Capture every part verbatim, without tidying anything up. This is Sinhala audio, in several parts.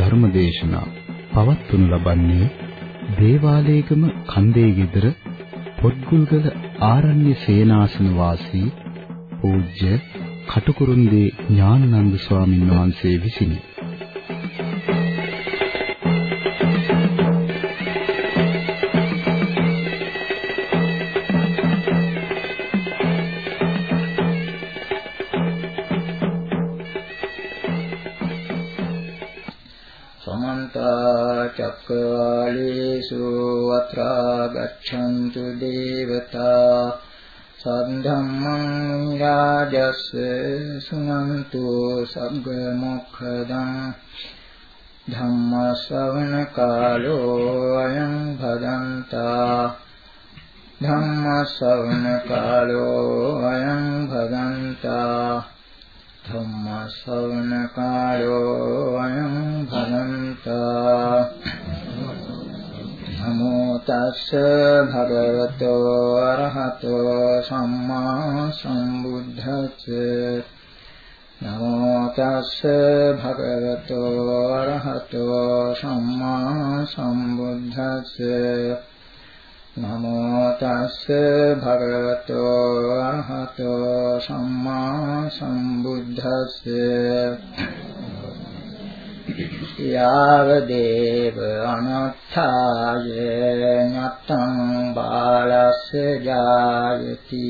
ධර්ම දේශනා පවත්වනු ලබන්නේ දේවාලේගම කන්දේ ගෙදර පොත්ගුල්ගල ආරණ්‍ය සේනාසන වාසී පූජ්‍ය කටුකුරුන්දී ඥානানন্দ ස්වාමීන් වහන්සේ විසිනි. චක්කවාලේසු අත්‍රා ගච්ඡන්තු දේවතා සද්ධම්මං රාජස් සුනන්තු සග්ග මොක්ඛදං ධම්ම ශ්‍රවණ කාලෝ අයං භදන්තා ධම්ම ශ්‍රවණ කාලෝ අයං භදන්තා ධම්ම ශ්‍රවණ කාලෝ අයං භදන්තා නමෝ තස්ස භගවතෝ අරහතෝ සම්මා සම්බුද්දස්ස නමෝ තස්ස භගවතෝ අරහතෝ සම්මා සම්බුද්දස්ස නමෝ තස්ස භගවතෝ අරහතෝ සම්මා සම්බුද්දස්ස යාව දේව අනත්ථාය ඤත්තං බාලස්ස ජායති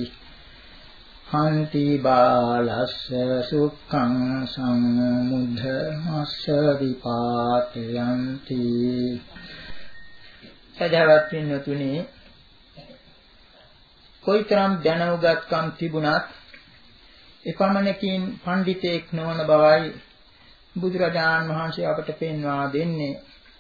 හන්ති බාලස්ස සුඛං සම්මුද්ධමස්ස විපාතයන්ති. සදහවත් පින්වතුනි, කොයිතරම් දැනුගත්කම් තිබුණත් එපමණකින් පඬිතෙක් නොවන බවයි බුදුරජාණන් වහන්සේ අපට පෙන්වා දෙන්නේ.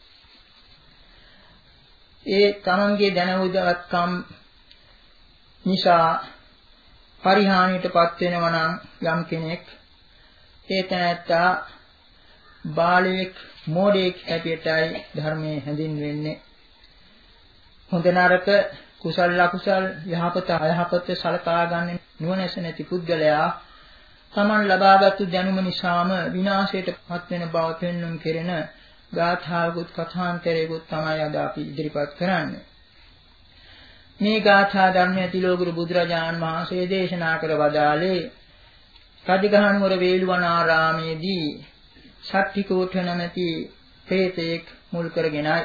ඒ තමන්ගේ දැනුගත්කම් නිසා පරිහානියටපත් වෙනවා නම් යම් කෙනෙක්, ඒ තැනැත්තා බාලයෙක් මෝඩයෙක් හැටියටයි ධර්මයේ හැඳින්වෙන්නේ. හොඳ නරක කුසල අකුසල් යහපත අයහපත සලකා ගන්න නුවණැස නැති පුද්ගලයා තමන් ලබාගත් දැනුම නිසාම විනාශයට පත් වෙන බව පෙන්වුම් කෙරෙන ගාථාවකුත් කථාන්තරයකුත් තමයි අද අපි ඉදිරිපත් කරන්නේ. මේ ගාථා ධර්මයේ තිලෝගුරු බුදුරජාණන් වහන්සේ දේශනා කර වදාළේ රජගහනුවර වේළුවනාරාමේදී සට්ඨිකෝඨ නැමැති ප්‍රේතෙක් මුල් කරගෙනයි.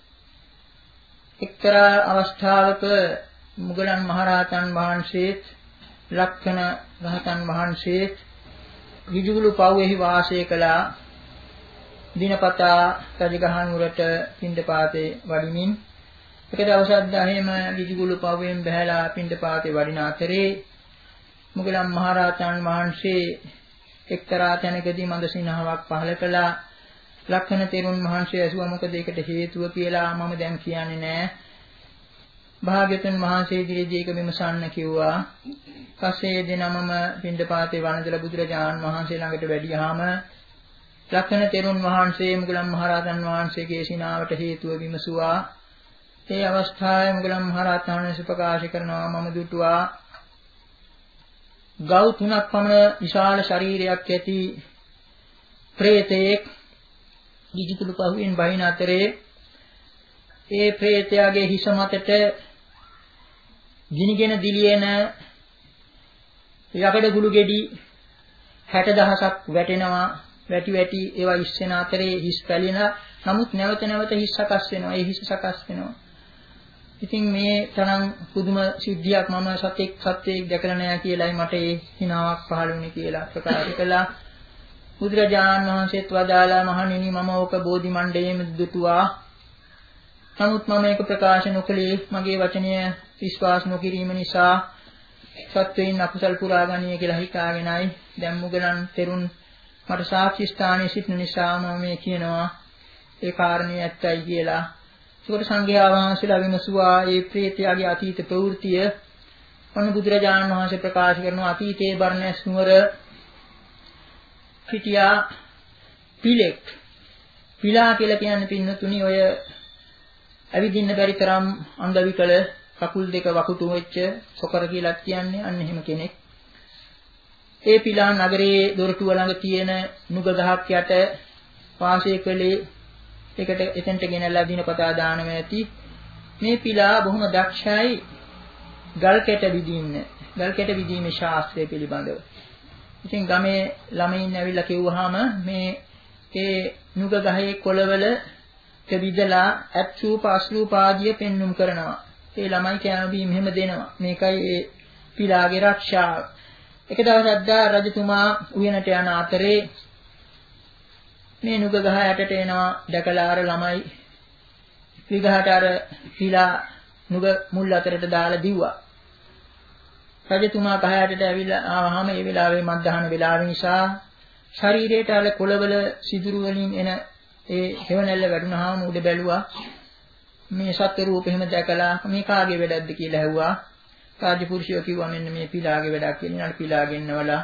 එක්තරා අවස්ථාවක මුගලන් මහරහතන් වහන්සේත් ලක්ෂණ රහතන් වහන්සේත් විජුගුළු පව්වෙහි වාසය කළා. දිනපතා රජගහනුවරට පිණ්ඩපාතේ වඩිමින් එක දවසක් දහේම විජුගුළු පව්වෙන් බහැලා පිණ්ඩපාතේ වඩින අතරේ මුගලන් මහරහතන් වහන්සේ එක්තරා තැනකදී මන්ද සිනහවක් පහළ කළා. ලක්ෂණ තෙරුන් වහන්සේ ඇසුවා මොකද ඒකට හේතුව කියලා. මම දැන් කියන්නේ නෑ. භාග්‍යවතුන් වහන්සේ ඉදිරියේදී ඒක විමසන්න කිව්වා. පස්සේ දිනමම පිණ්ඩපාතේ වන්දලා බුදුරජාණන් වහන්සේ ළඟට වැඩියාම ලක්ෂණ තෙරුන් වහන්සේ මුගලන් මහරහතන් වහන්සේගේ සිනාවට හේතුව විමසුවා. ඒ අවස්ථාවේ මුගලන් මහරහතන් වහන්සේ ප්‍රකාශ කරනවා මම දුටුවා ගව් තුනක් පමණ විශාල ශරීරයක් ඇති ප්‍රේතෙක් විජිතුළු පහුවෙන් බහින අතරේ ඒ ප්‍රේතයාගේ හිස මතට ගිනිගෙන දිලියෙන යකඩ ගුළු ගෙඩි හැට දහසක් වැටෙනවා. වැටි වැටි ඒවා ඉස්සෙන අතරේ හිස් පැලින, නමුත් නැවත නැවත හිස් සකස් වෙනවා. ඒ හිස් සකස් වෙනවා. ඉතින් මේ තරම් පුදුම සිද්ධියක් මම සතෙක් සත්‍යයක් දැකලා නැහැ කියලායි මට ඒ හිනාවක් පහළ වුණේ කියලා ප්‍රකාශ කළා. බුදුරජාණන් වහන්සේත් වදාලා මහණෙනි මම ඕක බෝධි මණ්ඩලයේම දුටුවා. නමුත් මම ඒක ප්‍රකාශ නොකළේ මගේ වචනය විශ්වාස නොකිරීම නිසා සත්වයින් අකුසල් පුරා ගන්නී කියලා හිතාගෙනයි. දැන් මුගලන් තෙරුන් මට සාක්ෂි ස්ථානයේ සිටින නිසා මම මේ කියනවා ඒ කාරණේ ඇත්තයි කියලා. ඒකට සංඝයා වහන්සේලා විමසුවා ඒ ප්‍රේතයාගේ අතීත ප්‍රවෘත්තිය. ඔන්න බුදුරජාණන් වහන්සේ ප්‍රකාශ කරනවා අතීතයේ බර්ණැස් නුවර පිටියා පිලෙක්. පිලා කියලා කියන්නේ පින්නතුනි ඔය ඇවිදින්න බැරි තරම් අංගවිකල කකුල් දෙක වකුටු වෙච්ච සොකර කියලා කියන්නේ අන්න එහෙම කෙනෙක්. ඒ පිලා නගරයේ දොරටුව ළඟ තියෙන නුග ගහක් යට වාසය කළේ එකට එතෙන්ට ගෙනල්ලා දිනපතා දානම ඇති මේ පිලා බොහොම දක්ෂයි ගල් කැට විදින්න ගල් කැට විදීමේ ශාස්ත්‍රය පිළිබඳව. ඉතින් ගමේ ළමයින් ඇවිල්ලා කිව්වහම මේ ඒ නුග ගහේ කොළවල විදලා අත්ූප අස්ලූප ආදිය පෙන්눔 කරනවා. ඒ ළමයි කෑම බීම මෙහෙම දෙනවා. මේකයි ඒ පිලාගේ ආරක්ෂාව. එක දවසක් දා රජතුමා උයනට යන අතරේ මේ නුග ගහ යටට එනවා දැකලා අර ළමයි විගහට අර පිලා නුග මුල් අතරට දාලා දිව්වා. රජතුමා ගහ යටට ඇවිල්ලා ආවහම ඒ වෙලාවේ මත්දහන වෙලාව නිසා ශරීරයට අර කොළවල සිදුරු වලින් එන ඒ හේවණල්ල වැටුනහම උඩ බැලුවා මේ සත්‍ය රූප එහෙම දැකලා මේ කාගේ වැඩක්ද කියලා ඇහුවා. රාජපුරුෂයෝ කිව්වා මෙන්න මේ පිලාගේ වැඩක් කියලා. ඊළඟ පිලා ගෙන්නවලා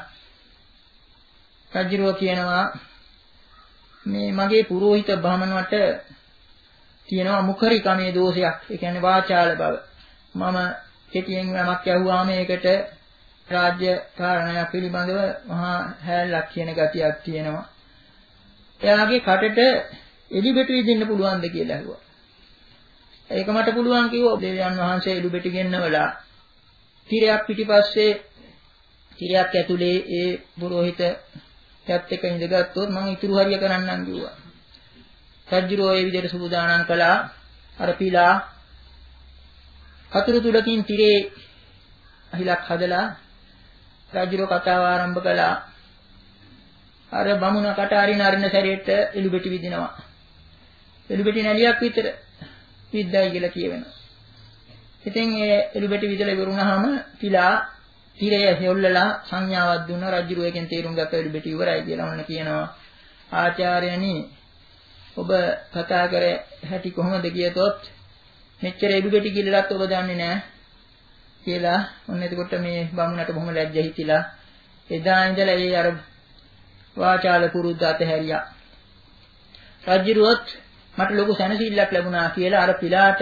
රජුරෝ කියනවා මේ මගේ පුරোহিত බ්‍රාහමණවට තියෙනවා මුඛරිකමේ දෝෂයක්. ඒ කියන්නේ වාචාල බව. මම කෙටියෙන් යමක් ඇහුවාම ඒකට රාජ්‍ය කාරණයක් පිළිබඳව මහා හැලක් කියන ගතියක් තියෙනවා. එයාගේ කටට එලිබෙටි විදින්න පුළුවන්ද කියලා ඇහුවා. ඒක මට පුළුවන් කිව්වා. දෙවියන් වහන්සේ එලිබෙටි ගෙන්නවලා තිරයක් පිටිපස්සේ තිරයක් ඇතුලේ ඒ පුරোহিত යත් එක ඉඳගත්තොත් මම ඉතුරු හරිය කරන්නම් කිව්වා. රජුරෝ ඒ විදිහට සූදානම් කළා. අර පිලා කතුරු තුලකින් තිරේ අහිලක් හදලා රජුරෝ කතාව ආරම්භ කළා. අර බමුණ කට අරින අරින සැරේට එළුබෙටි විදිනවා. එළුබෙටි නැලියක් විතර විද්දයි කියලා කියවෙනවා. ඉතින් ඒ එළුබෙටි විදලා ඉවරුනහම පිලා තිරය හෙව්ලලා සංඥාවක් දුන්න රජුරෝ එකෙන් තේරුම් ගත්ත එළුබෙටි ඉවරයි කියලා ඔන්න කියනවා. ආචාර්යනි ඔබ කතා කර හැටි කොහොමද කියතොත් මෙච්චර එළුබෙටි කිල්ලලත් ඔබ දන්නේ නැහැ කියලා ඔන්න එතකොට මේ බමුණට බොහොම ලැජ්ජ හිතිලා එදා ඉඳලා ඒ අර වාචාල පුරුද්ද අතහැරියා. රජුරුවත් මට ලොකු සැනසෙල්ලක් ලැබුණා කියලා අර පිලාට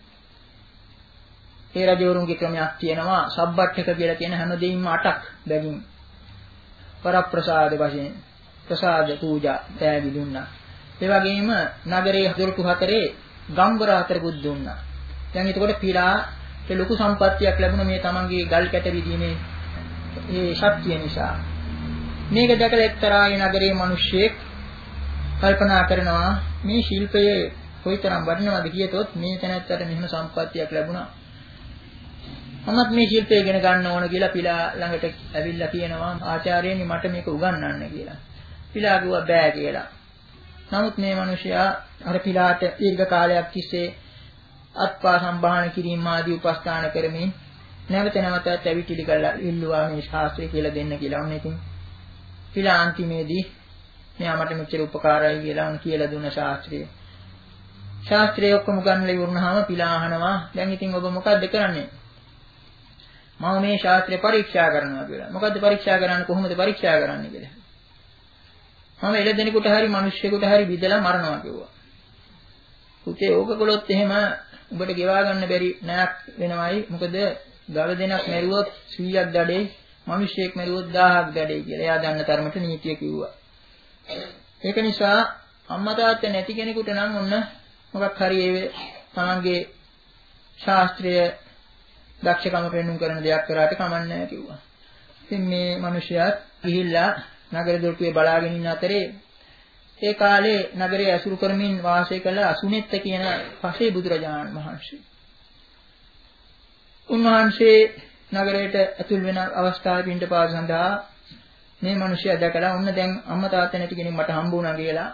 ඒ රජවරුන්ගේ ක්‍රමයක් තියෙනවා සබ්බට්ඨක කියලා කියන හැම දෙයින්ම අටක් බැගින් පරප්‍රසාද වශයෙන් ප්‍රසාද පූජා පෑගි දුන්නා. ඒ වගේම නගරයේ දොරටු හතරේ ගම්වර හතරකුත් දුන්නා. දැන් එතකොට පිලාට ලොකු සම්පත්තියක් ලැබුණා මේ තමන්ගේ ගල් කැට විදීමේ ඒ ශක්තිය නිසා. මේක දැකලා එක්තරා ඒ නගරයේ මිනිස්සෙක් කල්පනා කරනවා මේ ශිල්පයේ කොයිතරම් වටිනවද කියතොත් මේ තැනත්තට මෙහෙම සම්පත්තියක් ලැබුණා. මමත් මේ ශිල්පය ඉගෙන ගන්න ඕන කියලා පිලා ළඟට ඇවිල්ලා කියනවා ආචාර්යනි මට මේක උගන්වන්න කියලා. පිලා කිව්වා බෑ කියලා. නමුත් මේ මිනිසයා අර පිලාට දීර්ඝ කාලයක් තිස්සේ අත්පා සම්භාහන කිරීම ආදී උපස්ථාන කරමින් නැවත නැවතත් ඇවිටිලි කළා ඉල්ලුවා මේ ශාස්ත්‍රය කියලා දෙන්න කියලා. ඔන්න ඉතින් පිලා අන්තිමේදී මෙයා මට මෙච්චර උපකාරයි කියලා උන් කියලා දුන්න ශාස්ත්‍රය. ශාස්ත්‍රය ඔක්කොම ගන්නලා ඉවරනහම පිලා අහනවා දැන් ඉතින් ඔබ මොකද්ද කරන්නේ? මම මේ ශාස්ත්‍රය පරීක්ෂා කරනවා කියලා. මොකද්ද පරීක්ෂා කරන්නේ කොහොමද පරීක්ෂා කරන්නේ කියලා. මම එළදෙනෙකුට හරි මිනිස්සෙකුට හරි බිදලා මරනවා කිව්වා. පුතේ ඕක කළොත් එහෙම උඹට ගෙවා ගන්න බැරි නෑක් වෙනවයි. මොකද ගව දෙනක් මැරුවොත් සීයක් දඩේ, මිනිස්සෙක් මැරුවොත් දහයක් දඩේ කියලා. එයා දන්න තරමට නීතිය කිව්වා. ඒක නිසා අම්මා තාත්තා නැති කෙනෙකුට නම් ඔන්න මොකක් හරි ඒ තමන්ගේ ශාස්ත්‍රීය දක්ෂකම පෙන්වුම් කරන දෙයක් කරාට කමන්නේ නැහැ කිව්වා. ඉතින් මේ මිනිසයා ගිහිල්ලා නගර දොරටුවේ බලාගෙන ඉන්න අතරේ ඒ කාලේ නගරයේ ඇසුරු කරමින් වාසය කළ අසුනෙත්ත කියන පසේ බුදුරජාණන් වහන්සේ. උන්වහන්සේ නගරයට ඇතුල් වෙන අවස්ථාවේ පින්ඩපාත සඳහා මේ මිනිසයා දැකලා ඔන්න දැන් අම්මා තාත්තා නැති කෙනෙක් මට හම්බ වුණා කියලා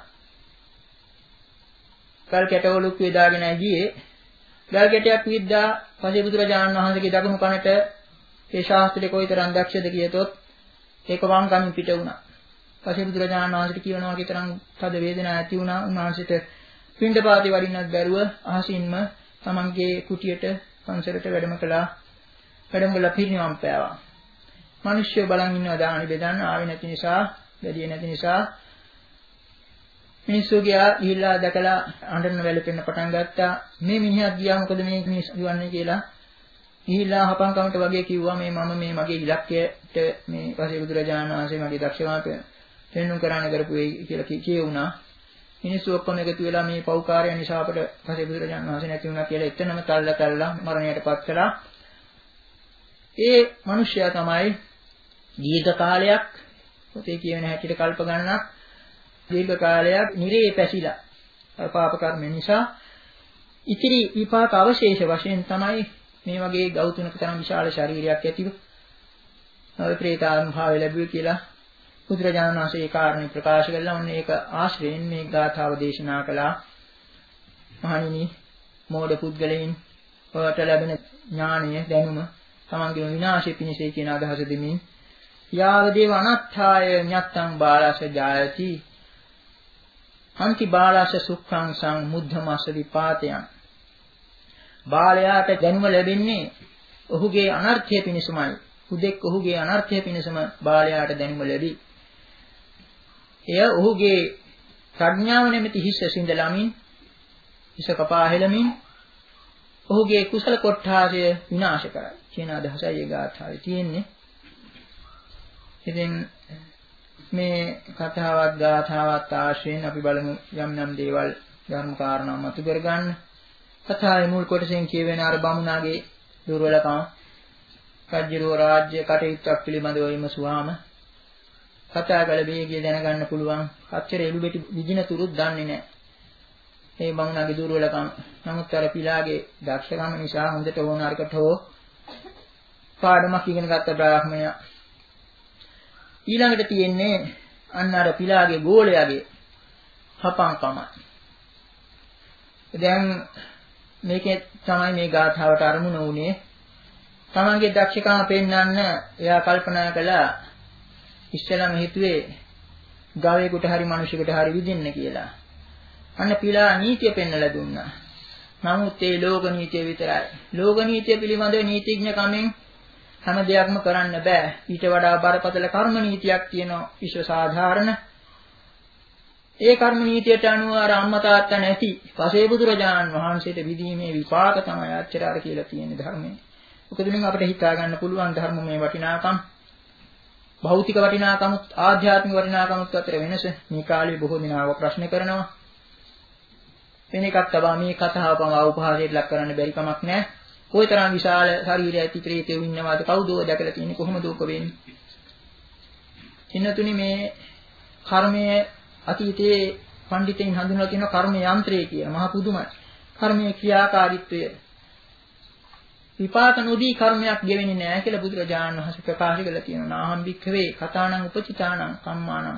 කල් කැටවලුක් වේදාගෙන ගියේ. ගල් කැටයක් විද්දා පසේ බුදුරජාණන් වහන්සේගේ දකුණු කනට ඒ ශාස්ත්‍රයේ කොයිතරම් දක්ෂද කියතොත් ඒක වම් කමින් පිට වුණා. පසේ බුදුරජාණන් වහන්සේට කියනවා කිතරම් තද වේදනාවක් ඇති වුණා. උන්වහන්සේට පින්ඩපාතේ වඩින්නත් බැරුව අහසින්ම තමන්ගේ කුටියට පන්සලට වැඩම කළා. වැඩම කළා පිරිනිවන් පෑවා. මිනිස්සු බලන් ඉන්නවා දානි බෙදන්න ආවේ නැති නිසා, බැරිය නැති නිසා මිනිස්සු ගියා ගිහිල්ලා දැකලා අඬන වැළපෙන්න පටන් ගත්තා. මේ මිනිහා ගියා මොකද මේ මිනිස් දුවන්නේ කියලා. ගිහිල්ලා හපංකමට වගේ කිව්වා මේ මම මේ මගේ ඉලක්කයට මේ පසේ බුදුරජාණන් වහන්සේ මගේ දක්ෂකම පෙන්වන්න කරන්න කරපු වෙයි කියලා කියුණා. මිනිස්සු ඔක්කොම එකතු වෙලා මේ පෞකාරය නිසා අපට පසේ බුදුරජාණන් වහන්සේ නැති වුණා කියලා එතනම තල්ලා තල්ලා මරණයටපත් කළා. ඒ මිනිසයා තමයි දීර්ඝ කාලයක් පොතේ කියවෙන හැටියට කල්ප ගණනක් දීර්ඝ කාලයක් නිරේ පැසිලා පාප කර්ම නිසා ඉතිරි විපාක අවශේෂ වශයෙන් තමයි මේ වගේ ගෞතුණක තරම් විශාල ශරීරයක් ඇතිව නව ප්‍රේතාත්ම භාවය ලැබුවේ කියලා බුදුරජාණන් වහන්සේ ඒ කාරණේ ප්‍රකාශ කළා. ඔන්න ඒක ආශ්‍රයෙන් මේ ගාථාව දේශනා කළා. මහණෙනි මෝඩ පුද්ගලයන් ඔයාට ලැබෙන ඥානය දැනුම තමන්ගේ විනාශය පිණිසයි කියන අදහස දෙමින් යාව දේව අනත්ථාය ඤත්තං බාලස ජායති අන්ති බාලස සුඛං සං මුද්ධමස්ස විපාතයන්. බාලයාට දැනුම ලැබෙන්නේ ඔහුගේ අනර්ථය පිණිසමයි. හුදෙක් ඔහුගේ අනර්ථය පිණිසම බාලයාට දැනුම ලැබී. එය ඔහුගේ ප්‍රඥාව නැමැති හිස සිඳලමින් හිස කපා හෙළමින් ඔහුගේ කුසල කොට්ඨාසය විනාශ කරයි කියන අදහසයි ඒ ගාථාවේ තියෙන්නේ. ඉතින් මේ කතාවත් ගාථාවත් ආශ්‍රයෙන් අපි බලමු යම් යම් දේවල් ධර්ම කාරණා මතු කරගන්න. කතාවේ මුල් කොටසෙන් කියවෙන අර බමුණාගේ දුර්වලකම රාජ්‍යරෝ රාජ්‍ය කටයුත්තක් පිළිබඳව විමසුවාම කතා කළ වේගය දැනගන්න පුළුවන්. අච්චර එළුබෙටි විදින තුරුත් දන්නේ නැහැ. මේ බමුණාගේ දුර්වලකම. නමුත් අර පිලාගේ දක්ෂකම නිසා හොඳට ඕන අරකට හෝ පාඩමක් ඉගෙන ගත්ත බ්‍රාහ්මණයා. ඊළඟට තියෙන්නේ අන්න අර පිලාගේ ගෝලයාගේ හපංකම. දැන් මේකේ තමයි මේ ගාථාවට අරමුණ වුණේ. තමන්ගේ දක්ෂකම පෙන්වන්න එයා කල්පනා කළා ඉස්සෙල්ලාම හිතුවේ ගවයෙකුට හරි මිනිසෙකුට හරි විදින්න කියලා. අන්න පිලා නීතිය පෙන්වලා දුන්නා. නමුත් ඒ ලෝක නීතිය විතරයි. ලෝක නීතිය පිළිබඳව නීතිඥ කමෙන් හැම දෙයක්ම කරන්න බෑ. ඊට වඩා බරපතල කර්ම නීතියක් තියෙනවා විශ්ව සාධාරණ. ඒ කර්ම නීතියට අනුව අර අම්මා තාත්තා නැති පසේ බුදුරජාණන් වහන්සේට විදීමේ විපාක තමයි ආචාර්ය කියලා තියෙන ධර්මයේ. මොකදමින් අපිට හිතා ගන්න පුළුවන් ධර්මමය වටිනාකම් භෞතික වටිනාකමුත් ආධ්‍යාත්මික වටිනාකමුත් අතර වෙනස. මේ කාලේ බොහෝ දෙනාව ප්‍රශ්න කරනවා. වෙන එකක් තමයි මේ කතාව පවා උපහාසයට ලක් කරන්න බැරි කමක් නැහැ. කොයිතරම් විශාල ශරීරය ඇති ප්‍රේතයෝ ඉන්නවාද කවුදෝ දැකලා තියෙන්නේ කොහොමද උක වෙන්නේ? ඉන්නතුනි මේ කර්මයේ අතීතයේ පඬිතෙන් හඳුන්වලා තියෙන කර්ම යන්ත්‍රය කියලා මහා පුදුමයි. කර්මයේ ක්‍රියාකාරීත්වය විපාක නොදී කර්මයක් ගෙවෙන්නේ නැහැ කියලා බුදුරජාණන් වහන්සේ ප්‍රකාශ කළා තියෙනවා. නාහම් භික්ඛවේ කතානං උපචිතානං කම්මානං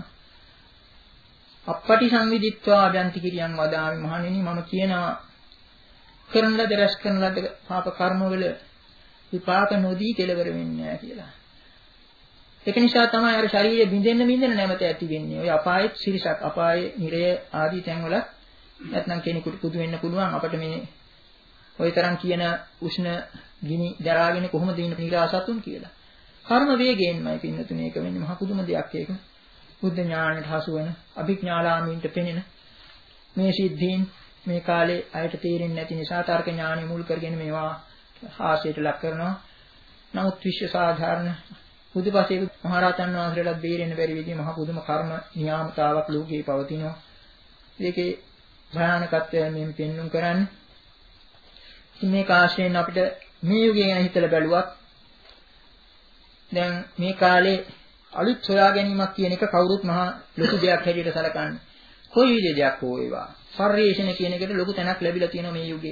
අපපටි සංවිදිත්වා අභ්‍යන්ති කිරියන් වදාමි. මහණෙනි මම කියනවා කරන ලද රැස් කරන ලද පාප කර්මවල විපාක නොදී කෙලවර වෙන්නේ නැහැ කියලා. ඒක නිසා තමයි අර ශරීරය බිඳෙන්න බිඳෙන්න නැමත ඇති වෙන්නේ. ඔය අපායෙත් සිරිසක් අපායේ නිරය ආදී තැන්වල නැත්නම් කෙනෙකුට පුදු වෙන්න පුළුවන්. අපිට මේ ওই තරම් කියන උෂ්ණ ගිනි දරාගෙන කොහොමද ඉන්න නිරාසතුන් කියලා. කර්ම වේගයෙන්මයි පින්නතුනේ ඒක වෙන්නේ. මහ පුදුම දෙයක් ඒක. බුද්ධ ඥාණයට හසු වෙන අභිඥාලාමීන්ට පෙනෙන මේ සිද්ධීන් මේ කාලේ අයට තේරෙන්නේ නැති නිසා තර්ක ඥානෙ මුල් කරගෙන මේවා හාස්‍යයට ලක් කරනවා. නමුත් විශ්ව සාධාරණ බුදුපසේ මහරහතන් වහන්සේලාට බේරෙන්න බැරි විදිහේ මහ පුදුම කර්ම නියාමතාවක් ලෝකේ පවතිනවා. ඒකේ භයානකත්වය මෙන් පෙන්눔 කරන්නේ. මේ කාශ්‍යයෙන් අපිට මේ යුගය ගැන හිතලා බැලුවත් දැන් මේ කාලේ අලුත් සොයා ගැනීමක් කියන එක කවුරුත් මහා ලොකු දෙයක් හැටියට සැලකන්නේ. කොයි විදිහේ දෙයක් හෝ ඒවා. පරිේශන කියන එකට ලොකු තැනක් ලැබිලා තියෙනවා මේ යුගයේ.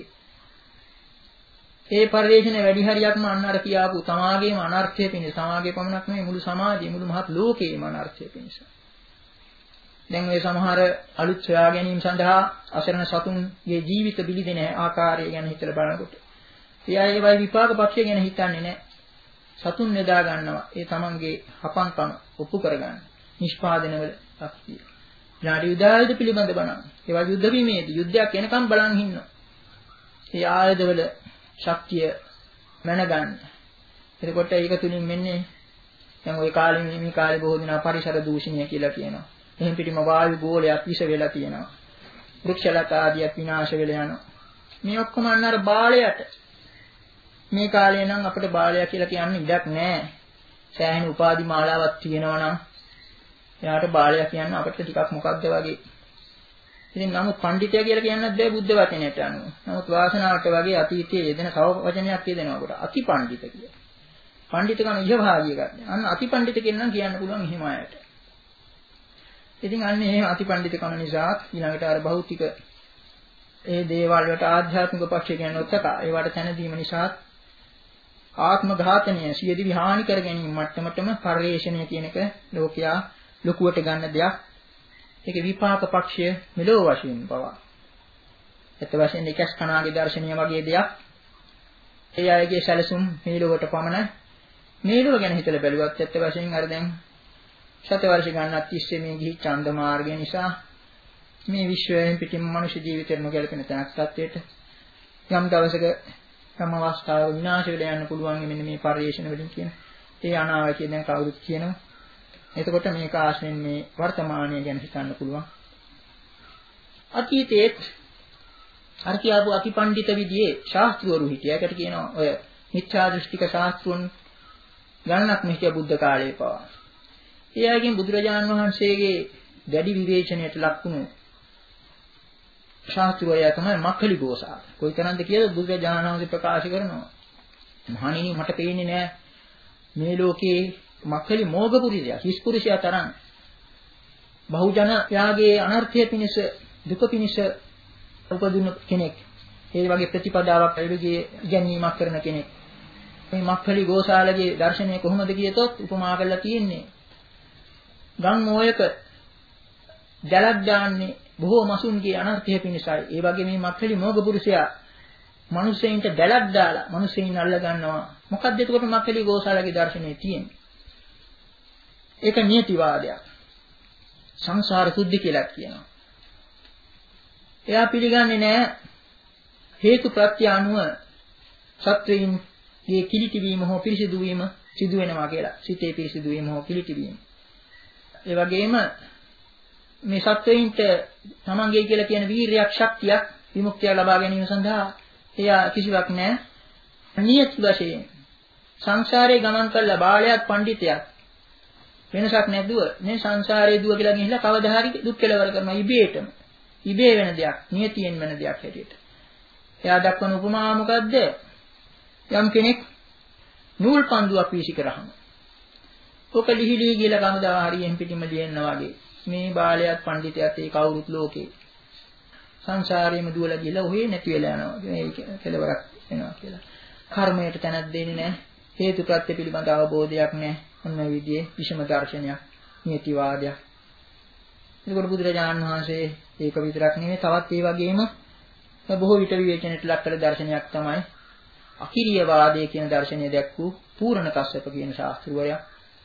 ඒ පරිේශන වැඩි හරියක්ම අන්න අර කියාපු සමාගයේම අනර්ථය පිණිස සමාගයේ පමණක් නෙවෙයි මුළු සමාජයේ මුළු මහත් ලෝකයේම අනර්ථය පිණිස. දැන් මේ සමහර අලුත් සොයා ගැනීම සඳහා අසරණ සතුන්ගේ ජීවිත බිලිදෙන ආකාරය ගැන හිතලා බලනකොට එයා ඒ වගේ විපාක පක්ෂය ගැන හිතන්නේ නැහැ. සතුන් යොදා ගන්නවා. ඒ තමන්ගේ හපංකම ඔප්පු කරගන්න. නිෂ්පාදනවල ශක්තිය. ඊළඟ යුද්ධායුධ පිළිබඳ බලන්න. ඒ වගේ යුද්ධ බිමේදී යුද්ධයක් එනකම් බලන් ඉන්නවා. ඒ ආයුධවල ශක්තිය මැනගන්න. එතකොට ඒක තුලින් මෙන්නේ දැන් ওই කාලේ මේ කාලේ බොහෝ දෙනා පරිසර දූෂණය කියලා කියනවා. එහෙන් පිටිම වායු ගෝලයක් විස වෙලා තියෙනවා. වෘක්ෂලතා ආදියක් විනාශ වෙලා යනවා. මේ ඔක්කොම අන්න අර බාලයට මේ කාලේ නම් අපිට බාලයා කියලා කියන්න ඉඩක් නැහැ. සෑහෙන උපාධි මාලාවක් තියෙනවා නම් එයාට බාලයා කියන්න අපිට ටිකක් මොකද්ද වගේ. ඉතින් නමුත් පඬිතය කියලා කියන්නත් බෑ බුද්ධ වචනයට අනුව. නමුත් වාසනාවට වගේ අතීතයේ යෙදෙන තව වචනයක් කියදෙනවා කොට අතිපඬිත කියලා. පඬිතකම ඉහභාගිය ගන්න. අන්න අතිපඬිත කියලා නම් කියන්න පුළුවන් එහෙම අයට. ඉතින් අන්න එහෙම අතිපඬිතකම නිසා ඊළඟට අර භෞතික ඒ දේවල් වලට ආධ්‍යාත්මික පක්ෂය කියන්නේ ඔතක ඒවට තැන දීම නිසා ආත්ම ඝාතනය සියදිවි හානි කර ගැනීම මට්ටමටම පරිේශණය කියන එක ලෝකයා ලොකුවට ගන්න දෙයක්. ඒක විපාක පක්ෂය මෙලෝ වශයෙන් පවා. ඒත් වශයෙන් එකස් කනාගේ දර්ශනීය වගේ දෙයක්. ඒ අයගේ සැලසුම් මේ ලෝකයට පමණ මේ ලෝක ගැන හිතලා බැලුවත් ඇත්ත වශයෙන් අර දැන් ශත වර්ෂ ගණනක් තිස්සේ මේ ගිහි ඡන්ද මාර්ගය නිසා මේ විශ්වයෙන් පිටින් මනුෂ්‍ය ජීවිතේම ගැලපෙන තැනක් තත්වයට යම් දවසක තම අවස්ථාව විනාශ වෙලා යන්න පුළුවන් මෙන්න මේ පරිේශන වලින් කියන ඒ අනාවැකිය දැන් කවුරුත් කියනවා. එතකොට මේක ආශ්‍රයෙන් මේ වර්තමානය ගැන හිතන්න පුළුවන්. අතීතයේ අර කියාපු අතිපඬිත විදියේ ශාස්ත්‍රවරු හිටියා. ඒකට කියනවා ඔය මිත්‍යා දෘෂ්ටික ශාස්ත්‍රුන් ගණනක් මෙහිය බුද්ධ කාලයේ පවා. ඒ අයගෙන් බුදුරජාණන් වහන්සේගේ දැඩි විවේචනයට ලක් වුණු ශාස්ත්‍රවරයා තමයි මක්ඛලි ගෝසාල. කොයිතරම්ද කියලා බුදුරජාණන් වහන්සේ ප්‍රකාශ කරනවා. මහණෙනි මට පේන්නේ නෑ මේ ලෝකේ මක්ඛලි මෝග පුරුෂයා, හිස් පුරුෂයා තරම් බහුජන යාගේ අනර්ථය පිණිස දුක පිණිස උපදින කෙනෙක්. ඒ වගේ ප්‍රතිපදාවක් අයුරුගේ ඉගැන්වීමක් කරන කෙනෙක්. මේ මක්ඛලි ගෝසාලගේ දර්ශනය කොහොමද කියතොත් උපමා කරලා තියෙන්නේ. ගම් මොයක ජලක් දාන්නේ බොහෝ මසුන්ගේ අනර්ථය පිණිසයි. ඒ වගේ මේ මක්ඛලි මෝග පුරුෂයා මිනිස්සෙයින්ට දැලක් දාලා මිනිස්සෙයින් අල්ල ගන්නවා. මොකක්ද එතකොට මක්ඛලි ගෝසාලගේ දර්ශනයේ තියෙන්නේ? ඒක නියතිවාදයක්. සංසාර සුද්ධි කියලා කියනවා. එයා පිළිගන්නේ නැහැ හේතු ප්‍රත්‍ය අනුව සත්වයින්ගේ කිලිටි වීම හෝ පිරිසිදු වීම සිදු වෙනවා කියලා. සිතේ පිරිසිදු වීම හෝ කිලිටි වීම. ඒ වගේම මේ සත්වයින්ට තමන්ගේ කියලා කියන වීරියක් ශක්තියක් විමුක්තිය ලබා ගැනීම සඳහා එයා කිසිවක් නැහැ. නියති වශයෙන් සංසාරේ ගමන් කළ බාලයක් පඬිතයක් වෙනසක් නැදුව මේ සංසාරේ දුව කියලා ගිහිල්ලා කවදා හරි දුක් කෙලවර කරනවා ඉබේටම. ඉබේ වෙන දෙයක්, නියතියෙන් වෙන දෙයක් හැටියට. එයා දක්වන උපමාව මොකද්ද? යම් කෙනෙක් නූල් පන්දුවක් වීසි කරාම ඔක ලිහිලී කියලා කවදා හරි එම් පිටිම ලියනවා වගේ. මේ බාලයාත් පඬිතයාත් ඒ කවුරුත් ලෝකේ සංසාරේම දුවලා ගිහලා ඔහේ නැති වෙලා යනවා. මේක කෙලවරක් වෙනවා කියලා. කර්මයට තැනක් දෙන්නේ නැහැ. හේතු ප්‍රත්‍ය පිළිබඳ අවබෝධයක් නැහැ. ඔන්න විදිහේ විෂම දර්ශනයක්, නියතිවාදයක්. එතකොට බුදුරජාණන් වහන්සේ ඒක විතරක් නෙමෙයි තවත් ඒ වගේම බොහෝ විට විවේචනයට ලක් කළ දර්ශනයක් තමයි අකිරිය වාදය කියන දර්ශනය දැක්වූ පූර්ණ කස්සප කියන ශාස්ත්‍රවරයා.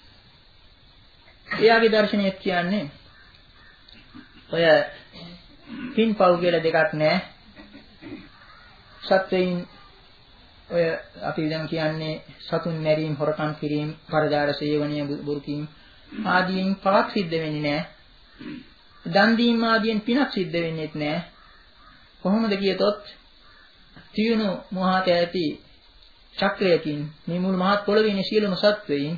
එයාගේ දර්ශනය කියන්නේ ඔය පින්පව් කියලා දෙකක් නැහැ. සත්වයින් ඔය අපි දැන් කියන්නේ සතුන් මැරීම, හොරකම් කිරීම, පරදාර සේවනීය බුරු කීම් ආදීන් පවක් සිද්ධ වෙන්නේ නැහැ. දන් දීම ආදීන් පිනක් සිද්ධ වෙන්නේත් නැහැ. කොහොමද කියතොත් තියුණු මොහාත ඇති චක්‍රයකින් මේ මුළු මහත් පොළවේ ඉන්න සියලුම සත්වයින්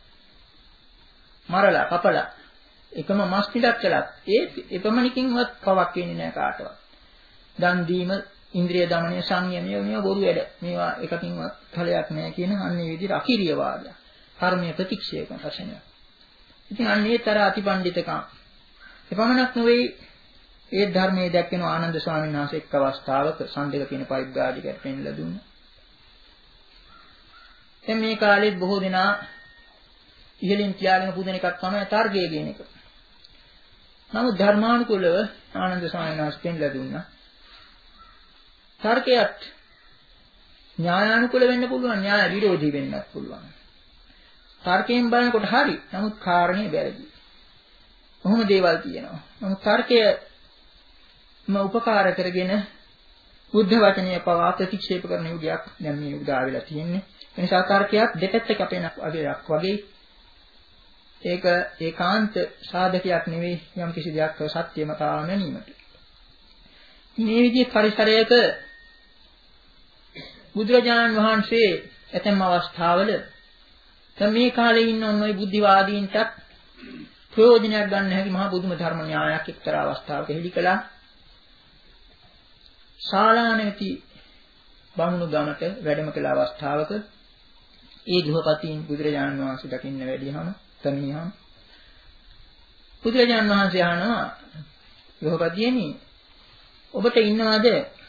මරලා කපලා එකම මස් පිටක් කළත් ඒ එපමණකින්වත් පවක් වෙන්නේ නැහැ කාටවත්. දන් දීම, ඉන්ද්‍රිය දමනය, සංයමය මේවා බොරු වැඩ. මේවා එකකින්වත් ඵලයක් නැහැ කියන අන්නේ විදිහට අකිරිය වාදය. කර්මයේ ප්‍රතික්ෂේප වශයෙන්. ඉතින් අන්නේ තර අතිපණ්ඩිතකම්. එපමණක් නෙවෙයි ඒ ධර්මයේ දැක්වෙන ආනන්ද ස්වාමීන් වහන්සේ එක් අවස්ථාවක සම්දේක කියන පරිබ්‍රාජිකයට පෙන්ලා දුන්නා. දැන් මේ කාලෙත් බොහෝ දෙනා ඉහළින් තියාගෙන පුදන එකක් තමයි තර්කය කියන එක. නමුත් ධර්මානුකූලව ආනන්ද ස්වාමීන් වහන්සේ පෙන්ලා දුන්නා. තර්කයක් න්‍යායානුකූල වෙන්න පුළුවන්, න්‍යාය විරෝධී වෙන්නත් පුළුවන්. තර්කයෙන් බලනකොට හරි, නමුත් කාරණේ වැරදි. කොහොම දේවල් තියෙනවා. නමුත් තර්කයම උපකාර කරගෙන බුද්ධ වචනය පවා ප්‍රතික්ෂේප කරන යුගයක් දැන් මේ උදා වෙලා තියෙන්නේ. ඒ නිසා තර්කයක් දෙපැත්තක අපේන අගයක් වගේ ඒක ඒකාන්ත සාධකයක් නෙවෙයි යම් කිසි දෙයක් සත්‍යම තාම ගැනීමට. මේ විදිහේ පරිසරයක බුදුරජාණන් වහන්සේ ඇතැම් අවස්ථාවල දැන් මේ කාලේ ඉන්න ඔන්න ඔය බුද්ධිවාදීන්ටත් ප්‍රයෝජනයක් ගන්න හැකි මහා බුදුම ධර්ම න්‍යායක් එක්තරා අවස්ථාවක හෙළි කළා. ශාලානේති බමුණු ගමට වැඩම කළ අවස්ථාවක ඒ ගෘහපතීන් බුදුරජාණන් වහන්සේ දකින්න වැඩියහම තනියහම බුදුරජාණන් වහන්සේ අහනවා ගෘහපතියනි ඔබට ඉන්නවද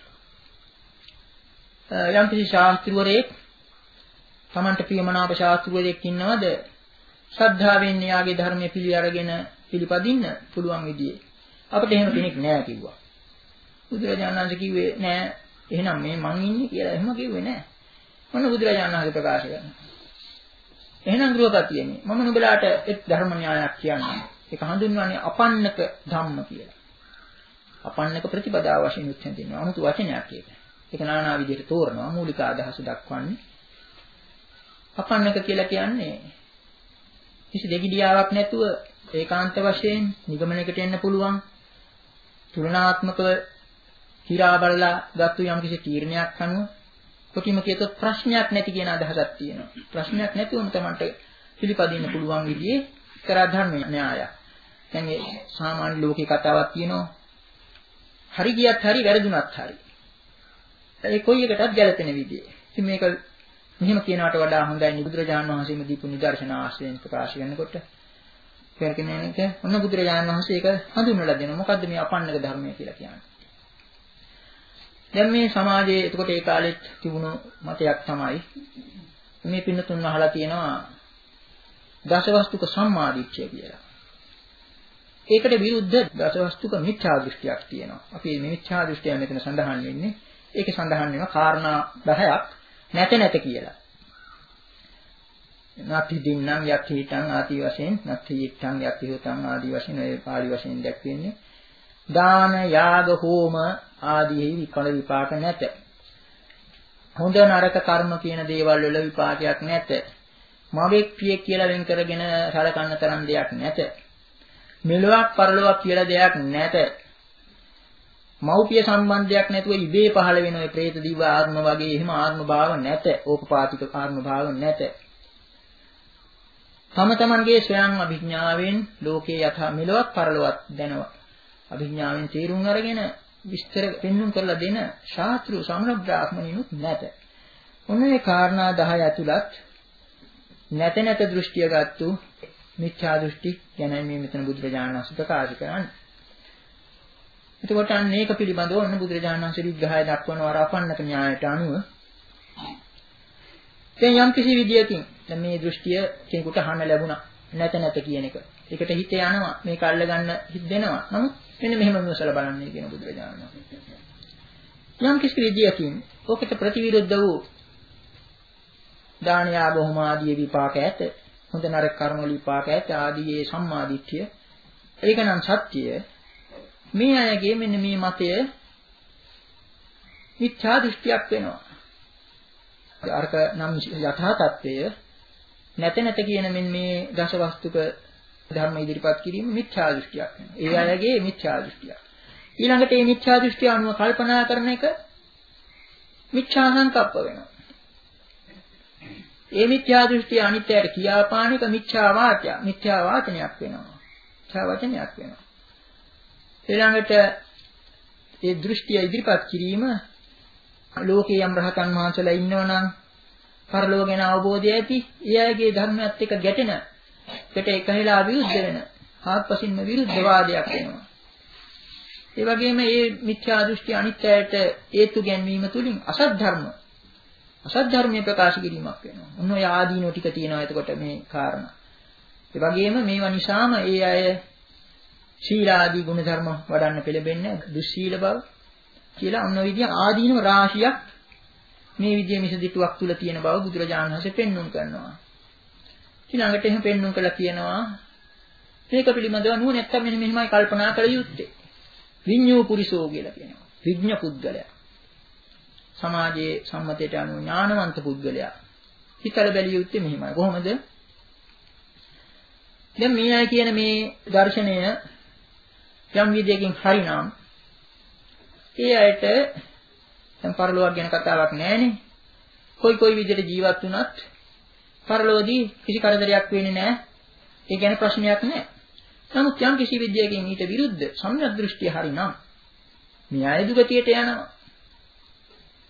යම්කිසි ශාස්ත්‍රවරයෙක් තමන්ට ප්‍රියමනාප ශාස්ත්‍රවරයෙක් ඉන්නවද ශ්‍රද්ධාවෙන් යාගේ ධර්මයේ පිළි අරගෙන පිළිපදින්න පුළුවන් විදිහේ අපිට එහෙම කෙනෙක් නෑ කිව්වා. බුදුරජාණන් වහන්සේ කිව්වේ නෑ එහෙනම් මේ මං ඉන්නේ කියලා එහෙම කිව්වේ නෑ. මොන බුදුරජාණන් වහන්සේ ප්‍රකාශ කරනවා. එහෙනම් ගෘහපතියනි මම නුඹලාට එක් ධර්ම න්‍යායක් කියන්නම්. ඒක හඳුන්වන්නේ අපන්නක ධම්ම කියලා. අපන්නක ප්‍රතිපදාව වශයෙන් උච්චෙන්දිනවා. 아무තු වචනයක් ඒක. ඒක নানা විදිහට තෝරනවා මූලික අදහස දක්වන්නේ. අපන්නක කියලා කියන්නේ කිසි දෙගිඩියාවක් නැතුව ඒකාන්ත වශයෙන් නිගමනයකට එන්න පුළුවන් තුලනාත්මකව හිරා බලලා ගත්තු යම් කිසි තීරණයක් අනුව කොටිම කියතොත් ප්‍රශ්නයක් නැති කියන අදහසක් තියෙනවා. ප්‍රශ්නයක් නැතුවම තමයි පිළිපදින්න පුළුවන් විදිහේ කරා ධර්ම න්‍යායක්. දැන් මේ සාමාන්‍ය ලෝකේ කතාවක් තියෙනවා. හරි ගියත් හරි වැරදුනත් හරි. ඒ කොයි එකටත් ගැලපෙන විදිහේ. ඉතින් මේක මෙහෙම කියනවට වඩා හොඳයි බුදුරජාණන් වහන්සේම දීපු නිදර්ශන ආශ්‍රයෙන් ප්‍රකාශ කරනකොට. පෙරකිනෙක ඔන්න බුදුරජාණන් වහන්සේ ඒක හඳුන්වලා දෙනවා. මොකද්ද මේ අපන්නක ධර්මය කියලා කියන්නේ? දැන් මේ සමාජයේ එතකොට ඒ කාලෙත් තිබුණු මතයක් තමයි මේ පින්නතුන් අහලා තියෙනවා දසවස්තුක සම්මාදිට්ඨිය කියලා. ඒකට විරුද්ධ දසවස්තුක මිත්‍යා දෘෂ්ටියක් තියෙනවා. අපි මේ මිත්‍යා දෘෂ්ටිය මෙතන සඳහන් වෙන්නේ ඒකේ සඳහන් වෙනවා කාරණා දහයක් නැත නැත කියලා. නැති දින්නම් යති හිතං ආදී වශයෙන් නැති හිතං යති හිතං ආදී වශයෙන් ඒ පාළි වශයෙන් දැක්වෙන්නේ දාන යාග හෝම ආදී විඵල විපාක නැත. හොඳ නරක කර්ම කියන දේවල් වල විපාකයක් නැත. මවෙක් පියෙක් කියලා වෙන් කරගෙන සලකන්න තරම් දෙයක් නැත. මෙලොවක් පරලොවක් කියලා දෙයක් නැත. මෞපිය සම්බන්ධයක් නැතුව ඉබේ පහළ වෙන ඔය പ്രേත දිව ආත්ම වගේ එහෙම ආත්ම භාව නැත. ඕපපාතික ආත්ම භාව නැත. තම තමන්ගේ ස්වයං අභිඥාවෙන් ලෝකේ යථා මෙලොවක් පරලොවක් දැනව අභිඥාවෙන් තේරුම් අරගෙන විස්තර පෙන්වුම් කරලා දෙන ශාස්ත්‍රු සමන බ්‍රාහ්මණිනුත් නැත. ඔන්නේ කාරණා දහය ඇතුළත් නැත නැත දෘෂ්ටිය ගත්තු මිත්‍යා දෘෂ්ටි ගැන මේ මෙතන බුදුරජාණන් වහන්සේ ප්‍රකාශ කරන්නේ. එතකොට අනේක පිළිබඳව ඔන්න බුදුරජාණන් වහන්සේ විග්‍රහය දක්වන වරපන්නක න්‍යායට අනුව දැන් යම් කිසි විදියකින් දැන් මේ දෘෂ්ටිය කෙනෙකුට අහන්න ලැබුණා නැත නැත කියන එක. ඒකට හිත යනවා මේක අල්ල ගන්න හිත දෙනවා. නමුත් මෙන්න මෙහෙම විමසලා බලන්නේ කියන බුදුරජාණන් වහන්සේ. යම් කිසි විදියකින් ඔකට ප්‍රතිවිරුද්ධ වූ දාන යාග හෝම ආදී විපාක ඇත. හොඳ නරක කර්ම වල විපාක ඇත ආදී ඒ සම්මාදිට්ඨිය. ඒක නම් සත්‍යය. මේ අයගේ මෙන්න මේ මතය මිත්‍යා දෘෂ්ටියක් වෙනවා. අරක නම් යථා තත්ත්වය නැත නැත කියන මෙන්න මේ දසවස්තුක ධර්ම ඉදිරිපත් කිරීම මිත්‍යා දෘෂ්ටියක් වෙනවා. ඒ අයගේ මිත්‍යා දෘෂ්ටියක්. ඊළඟට මේ මිත්‍යා දෘෂ්ටිය අනුව කල්පනා කරන එක මිත්‍යා සංකප්ප වෙනවා. ඒ මිත්‍යා දෘෂ්ටිය අනිත්‍යයට කියාපාන එක මිත්‍යා වාචය, මිත්‍යා වාචනයක් වෙනවා. මිත්‍යා වචනයක් වෙනවා. ඊළඟට ඒ දෘෂ්ටිය ඉදිරිපත් කිරීම ලෝකේ යම් රහතන් වහන්සේලා ඉන්නවනම් පරලෝක ගැන අවබෝධය ඇති, ඒ අයගේ ධර්මයත් එක්ක ගැටෙන, ඒකට එකහෙලා විරුද්ධ වෙන, ආත්පසින්ම විරුද්ධ වාදයක් වෙනවා. ඒ වගේම මේ මිත්‍යා දෘෂ්ටි අනිත්‍යයට හේතු ගැන්වීම තුලින් අසත් ධර්ම, අසත් ධර්මයේ ප්‍රකාශ කිරීමක් වෙනවා. ඔන්න ඔය ආදීනෝ ටික තියෙනවා එතකොට මේ කාරණා. ඒ වගේම මේවා නිසාම ඒ අය ශීලාදී ගුණ ධර්ම වඩන්න පෙළඹෙන්නේ දුස්සීල බව කියලා ඔන්න විදිය ආදීනව රාශියක් මේ විදිය මිසදිටුවක් තුල තියෙන බව බුදුරජාණන් වහන්සේ පෙන්වුම් කරනවා. ඊළඟට එහෙම පෙන්වුම් කළා කියනවා මේක පිළිබඳව නුවණැත්තන් මෙන්න මෙහෙමයි කල්පනා කළ යුත්තේ. විඤ්ඤෝ පුරිසෝ කියලා කියනවා. විඥ පුද්ගලයා. සමාජයේ සම්මතයට අනුව ඥානවන්ත පුද්ගලයා. හිතල බැලිය යුත්තේ මෙහෙමයි. කොහොමද? දැන් මේ අය කියන මේ දර්ශනය යම් විදියකින් හරිනම් ඒ අයට දැන් පරලෝක ගැන කතාවක් නැහැනේ. කොයි කොයි විදිහට ජීවත් වුණත් පරලෝකදී කිසි කරදරයක් වෙන්නේ නැහැ. ඒ කියන්නේ ප්‍රශ්නයක් නැහැ. නමුත් යම් කිසි විදියකින් ඊට විරුද්ධ සම්‍යක් දෘෂ්ටිය හරිනම් මේ අය දුගතියට යනවා.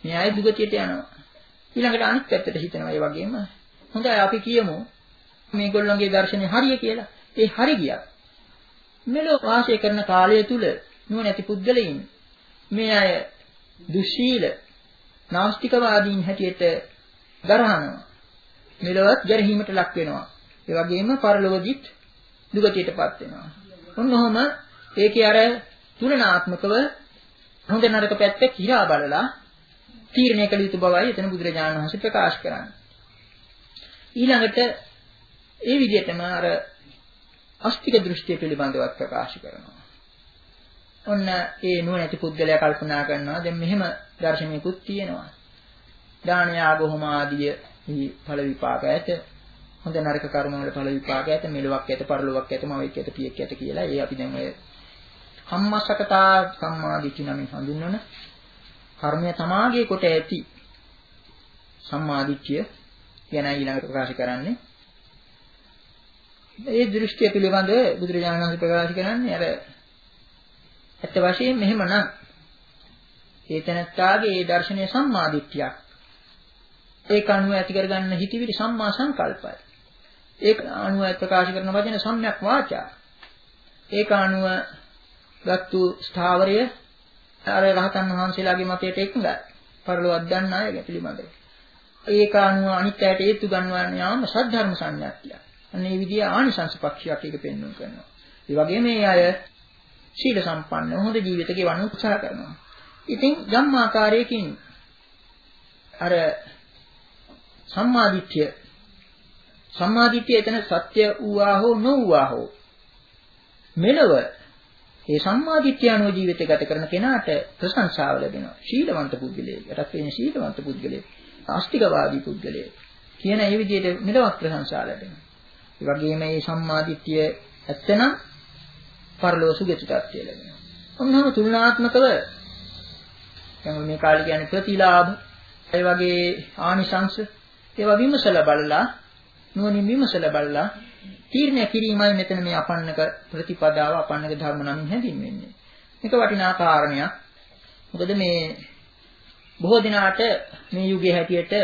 මේ අය දුගතියට යනවා. ඊළඟට අනිත් පැත්තට හිතනවා ඒ වගේම. හොඳයි අපි කියමු මේගොල්ලන්ගේ දර්ශනය හරිය කියලා. ඒ හරි ගියා. මෙලොව වාසය කරන කාලය තුල නුවණැති පුද්ගලයන් මේ අය දුශීල නාස්තිකවාදීන් හැටියට ගරහනවා. මෙලොවත් ගැරහීමට ලක් වෙනවා. ඒ වගේම පරලොවදිත් දුගතියටපත් වෙනවා. ඔන්නෝම ඒකේ අර තුලනාත්මකව හොඳ නරක පැත්ත කිරා බලලා තීරණය කළ යුතු බවයි එතන බුදුරජාණන් වහන්සේ ප්‍රකාශ කරන්නේ. ඊළඟට ඒ විදිහටම අර අස්තික දෘෂ්ටිය පිළිබඳව ප්‍රකාශ කරනවා. ඔන්න ඒ නුවණැති පුද්ගලයා කල්පනා කරනවා දැන් මෙහෙම දර්ශනයකුත් තියෙනවා. දාන යාග හෝම ආදී ඵල විපාක ඇත. හොඳ නරක කර්ම වල ඵල විපාක ඇත. මෙලොවක් ඇත, පරලොවක් ඇත, මවෙක් ඇත, පියෙක් ඇත කියලා ඒ අපි දැන් ඔය කම්මස්සකතා සම්මාදිට්ඨි නමින් හඳුන්වන කර්මය තමාගේ කොට ඇති සම්මාදිට්ඨිය කියන ඊළඟට ප්‍රකාශ කරන්නේ. මේ දෘෂ්ටිය පිළිබඳව බුදුරජාණන් වහන්සේ ප්‍රකාශ කරන්නේ අර ඇත්ත වශයෙන් මෙහෙමනම් ඒ තැනත්තාගේ ඒ දර්ශනීය සම්මාදිට්ඨියක් ඒක අනුව ඇති කරගන්න හිතවිලි සම්මා සංකල්පයි. ඒක අනුව ප්‍රකාශ කරන වචන සම්‍යක් වාචා. ඒක අනුව ගත්තු ස්ථාවරය අර රහතන් වහන්සේලාගේ මතයට එකඟයි. පරලොවක් දන්න අය පිළිබඳව. ඒක අනුව අනිත්‍යයට හේතු ගන්නවන යාම සද්ධර්ම සංඥාක්තිය. අන්න මේ විදිය ආනිසංස පක්ෂයක් එක පෙන්වන්න කරනවා. ඒ වගේම මේ අය සීල සම්පන්න හොඳ ජීවිත ගෙවන්න උත්සාහ කරනවා. ඉතින් යම් ආකාරයකින් අර සම්මාදිට්ඨිය සම්මාදිට්ඨිය එතන සත්‍ය වූවා හෝ නොවුවා හෝ මෙලව ඒ සම්මාදිට්ඨිය අනුව ජීවිත ගත කරන කෙනාට ප්‍රශංසාව ලැබෙනවා. ශීලවන්ත පුද්ගලයෙක්. යටත් වෙන ශීලවන්ත පුද්ගලයෙක්. ආස්තිකවාදී පුද්ගලයෙක්. කියන මේ විදිහට මෙලවක් ප්‍රශංසාව ලැබෙනවා. ඒ වගේම මේ සම්මාදිට්ඨිය ඇත්තනම් පරලෝක සුගති tattya ලැබෙනවා. ඔන්නම තුලනාත්මකව දැන් මේ කාලේ කියන්නේ ප්‍රතිලාභ ඒ වගේ ආනිසංශ ඒවා විමසලා බලලා නුවණින් විමසලා බලලා තීරණය කිරීමයි මෙතන මේ අපන්නක ප්‍රතිපදාව අපන්නක ධර්ම නමින් හැඳින්වෙන්නේ. මේක වටිනා කාරණයක්. මොකද මේ බොහෝ දිනාට මේ යුගයේ හැටියට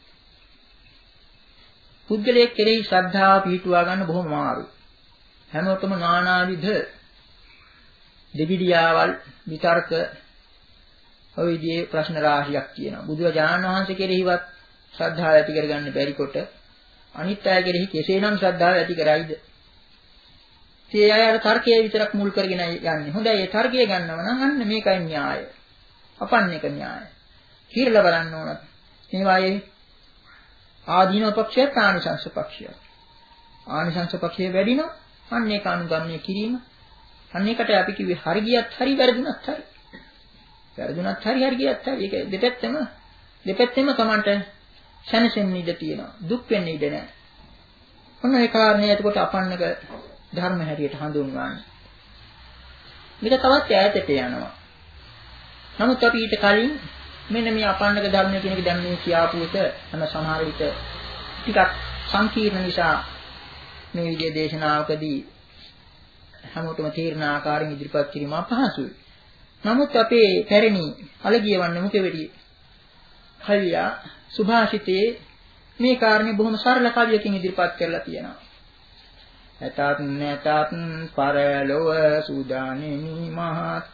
පුද්ගලයෙක් කෙරෙහි ශ්‍රද්ධාව පිහිටුවා ගන්න බොහොම අමාරුයි. හැමෝටම නානාවිධ දෙවිඩියාවල් විතර්ක ඔය විදිහේ ප්‍රශ්න රාශියක් තියෙනවා. බුදුරජාණන් වහන්සේ කෙරෙහිවත් ශ්‍රද්ධාව ඇති කරගන්න බැරි කොට අනිත් අය කෙරෙහි කෙසේනම් ශ්‍රද්ධාව ඇති කරයිද? ඒ අය අර තර්කයේ විතරක් මුල් කරගෙන යන්නේ. හොඳයි ඒ තර්කය ගන්නව නම් අන්න මේකයි න්‍යාය. අපන්නේක න්‍යාය. කියලා බලන්න ඕන. මේ වායේ ආදීනව පක්ෂයත් ආනිසංස පක්ෂයත්. ආනිසංස පක්ෂයේ වැඩිනො අන්න ඒක අනුගමනය කිරීම. අන්න ඒකට අපි කිව්වේ හරි ගියත් හරි වැරදුනත් හරි. වැරදුනත් හරි හරි ගියත් හරි. ඒක දෙපැත්තම දෙපැත්තෙම Tamanට සැනසෙන්න ඉඩ තියෙනවා. දුක් වෙන්න ඉඩ නැහැ. ඔන්න ඒ කාරණේ එතකොට අපන්නක ධර්ම හැටියට හඳුන්වන්නේ. මේක තවත් ඈතට යනවා. නමුත් අපි ඊට කලින් මෙන්න මේ අපන්නක ධර්ම කියන එක දැන් මේ කියාපු එක අන සමහර විට ටිකක් සංකීර්ණ නිසා මේ විදිහේ දේශනාවකදී හැමෝටම තීරණ ආකාරයෙන් ඉදිරිපත් කිරීම අපහසුයි. නමුත් අපේ පැරණි අලගියවන්න මුකෙවෙටි කවියා සුභාෂිතේ මේ කාරණේ බොහොම සරල කවියකින් ඉදිරිපත් කරලා තියෙනවා. ඇතත් නැතත් පරලොව සූදානෙමි මහත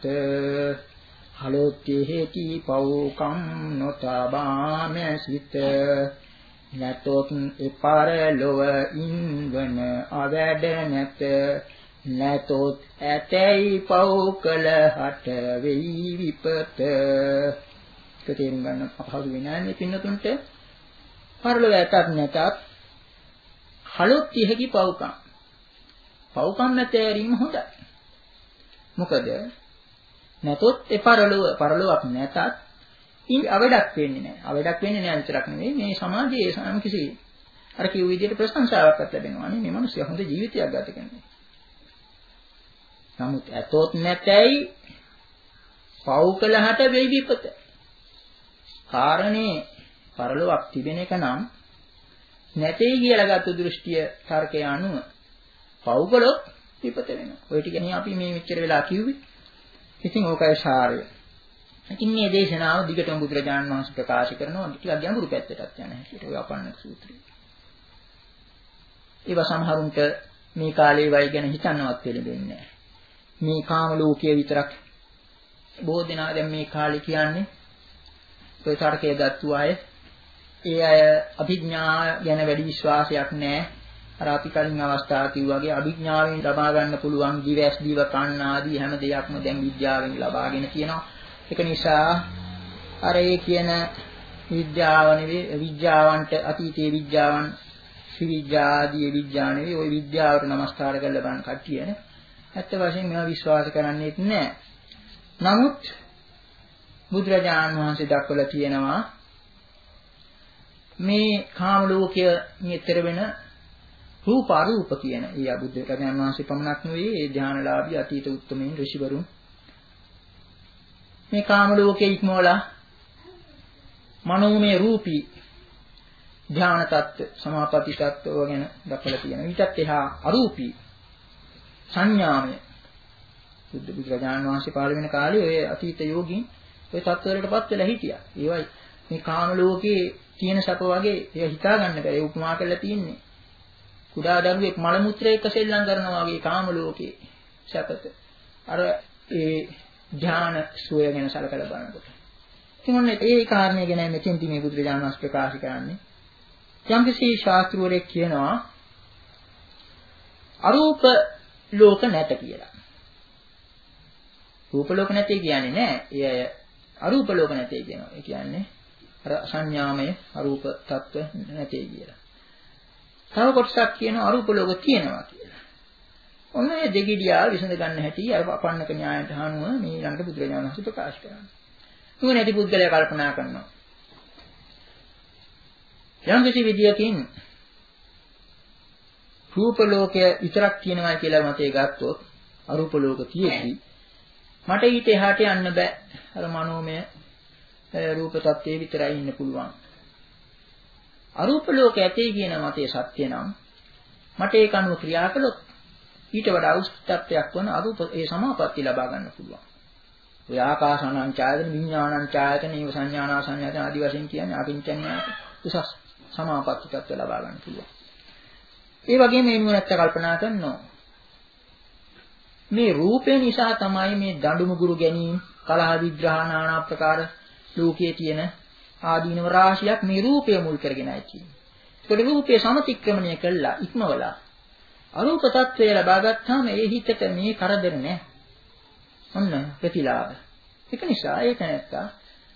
හලොත්ෙහි පව්කම් නොතබා මැසිත නැතොත් එපරලොව ඉන්වන අවැඩ නැත නැතොත් ඇතැයි පව් කළ හට වෙයි විපත. තේරුම් ගන්න අපහසු වෙනා නේ පින්නතුන්ට. පරලොව ඇතත් නැතත් හලොත්ෙහි පව්කම් පව්කම් නැතේරීම හොඳයි. මොකද නැතොත් ඒ පරලොව පරලොවක් නැතත් ඉන් අවඩක් වෙන්නේ නැහැ. අවඩක් වෙන්නේ නැහැ විතරක් නෙවෙයි මේ සමාජයේ සම් කිසි අර කිව් විදිහට ප්‍රශංසාවක් ලැබෙනවා නේ මේ මිනිස්සු හොඳ ජීවිතයක් ගත කරනවා. නමුත් ඇතොත් නැතයි පව් කළහට වෙයි විපත. කාරණේ පරලොවක් තිබෙන එක නම් නැtei කියලා ගත්ත දෘෂ්ටිය තර්කය අනුව පව් කළොත් විපත වෙනවා. ඔය ටිකනේ අපි මේ මෙච්චර වෙලා කිව්වේ. ඉතින් ඕකයි සාරය. ඉතින් මේ දේශනාව දිගටම බුදුරජාණන් වහන්සේ ප්‍රකාශ කරනවා ටිකක් ගැඹුරු පැත්තටත් යන හැටියට ඔය අපන්නක සූත්‍රය. ඒවා සමහරුන්ට මේ කාලේ වයි ගැන හිතන්නවත් දෙලෙන්නේ නැහැ. මේ කාම ලෝකයේ විතරක් බොහෝ දෙනා දැන් මේ කාලේ කියන්නේ ඔය තරකයේ ගත්තු අය ඒ අය අභිඥා ගැන වැඩි විශ්වාසයක් නැහැ. අර අපි කලින් අවස්ථාව කිව්වාගේ අභිඥාවෙන් ලබා ගන්න පුළුවන් ජීවස් දීව කන්න ආදී හැම දෙයක්ම දැන් විද්‍යාවෙන් ලබාගෙන තියෙනවා. ඒක නිසා අර ඒ කියන විද්‍යාව නෙවෙයි විද්‍යාවන්ට අතීතයේ විද්‍යාවන් ශ්‍රී ආදී විද්‍යාව නෙවෙයි ওই විද්‍යාවට নমස්කාර කරලා බලන කට්ටියනේ. ඇත්ත වශයෙන්ම මේවා විශ්වාස කරන්නේ නැහැ. නමුත් බුදුරජාණන් වහන්සේ දක්වලා තියෙනවා මේ කාම ලෝකයේ නිතර වෙන රූප අරූප කියන ඒ බුදුරජාණන් වහන්සේ පමණක් නෙවෙයි ඒ ධානලාභී අතීත උත්තමයන් ඍෂිවරුන් මේ කාම ලෝකයේ ඉක්මවලා මනෝමය රූපී ධාන තත්ත්ව සමාපatti තත්ත්ව ගැන දක්වලා තියෙනවා. ඊටත් එහා අරූපී සංඥාමය බුද්ධ බුදුරජාණන් වහන්සේ පහළ වෙන කාලේ ඔය අතීත යෝගීන් ඔය තත්ත්වවලටපත් වෙලා හිටියා. ඒවයි මේ කාම ලෝකයේ තියෙන සැප වගේ ඒක හිතා ගන්න බැහැ. ඒ උපමා කරලා තියෙන්නේ. කුඩා දරුවෙක් මල මුත්‍රා එක්ක සෙල්ලම් කරනවා වගේ කාම ලෝකයේ සැපත. අර ඒ ධාන සෝය ගැන සලකලා බලනකොට. ඉතින් ඔන්න ඒ කාරණේ ගැන මෙතෙන්දී මේ බුදුරජාණන් වහන්සේ ප්‍රකාශ කරන්නේ. යම්කිසි ශාස්ත්‍රවරයෙක් කියනවා අරූප ලෝක නැත කියලා. රූප ලෝක නැtei කියන්නේ නෑ. ඒ අය අරූප ලෝක නැtei කියනවා. ඒ කියන්නේ අර සංඥාමය අරූප තත්ත්ව නැtei කියලා. තව කොටසක් කියනවා අරූප ලෝක තියෙනවා කියලා. ඔන්න ඒ දෙගිඩියා විසඳ ගන්න හැටි අර අපන්නක න්‍යායයට අනුව මේ ළඟට බුදුරජාණන් වහන්සේ ප්‍රකාශ කරනවා. නුවණ ඇති පුද්ගලයා කල්පනා කරනවා. යම් කිසි විදියකින් රූප ලෝකය විතරක් තියෙනවා කියලා මතේ ගත්තොත් අරූප ලෝක තියෙද්දි මට ඊට එහාට යන්න බෑ. අර මනෝමය රූප තත්ත්වයේ විතරයි ඉන්න පුළුවන්. අරූප ලෝක ඇතේ කියන මතයේ සත්‍ය නම් මට ඒක අනුව ක්‍රියා කළොත් ඊට වඩා උස්තත්වයක් වන අරූප ඒ සමාපatti ලබා ගන්න පුළුවන්. ඔය ආකාසානං ඡායතන විඥානං ඡායතන ඒව සංඥානා සංඥාතන ආදි වශයෙන් කියන්නේ අකින්චඤ්ඤාත උසස් සමාපatti තත්ත්ව ලබා ගන්න පුළුවන්. ඒ වගේම මේ නුවණැත්ත කල්පනා කරනවා මේ රූපේ නිසා තමයි මේ දඬු මුගුරු ගැනීම කලහ විග්‍රහ নানা ආකාර ලෝකයේ තියෙන ආදීනව රාශියක් මේ රූපය මුල් කරගෙනයි තියෙන්නේ. ඒකට රූපය සමතික්‍රමණය කළා ඉක්මවලා අරූප තත්ත්වය ලබා ගත්තාම ඒ හිතට මේ කරදර නැහැ. ඔන්න ප්‍රතිලාභ. ඒක නිසා ඒක නැත්තා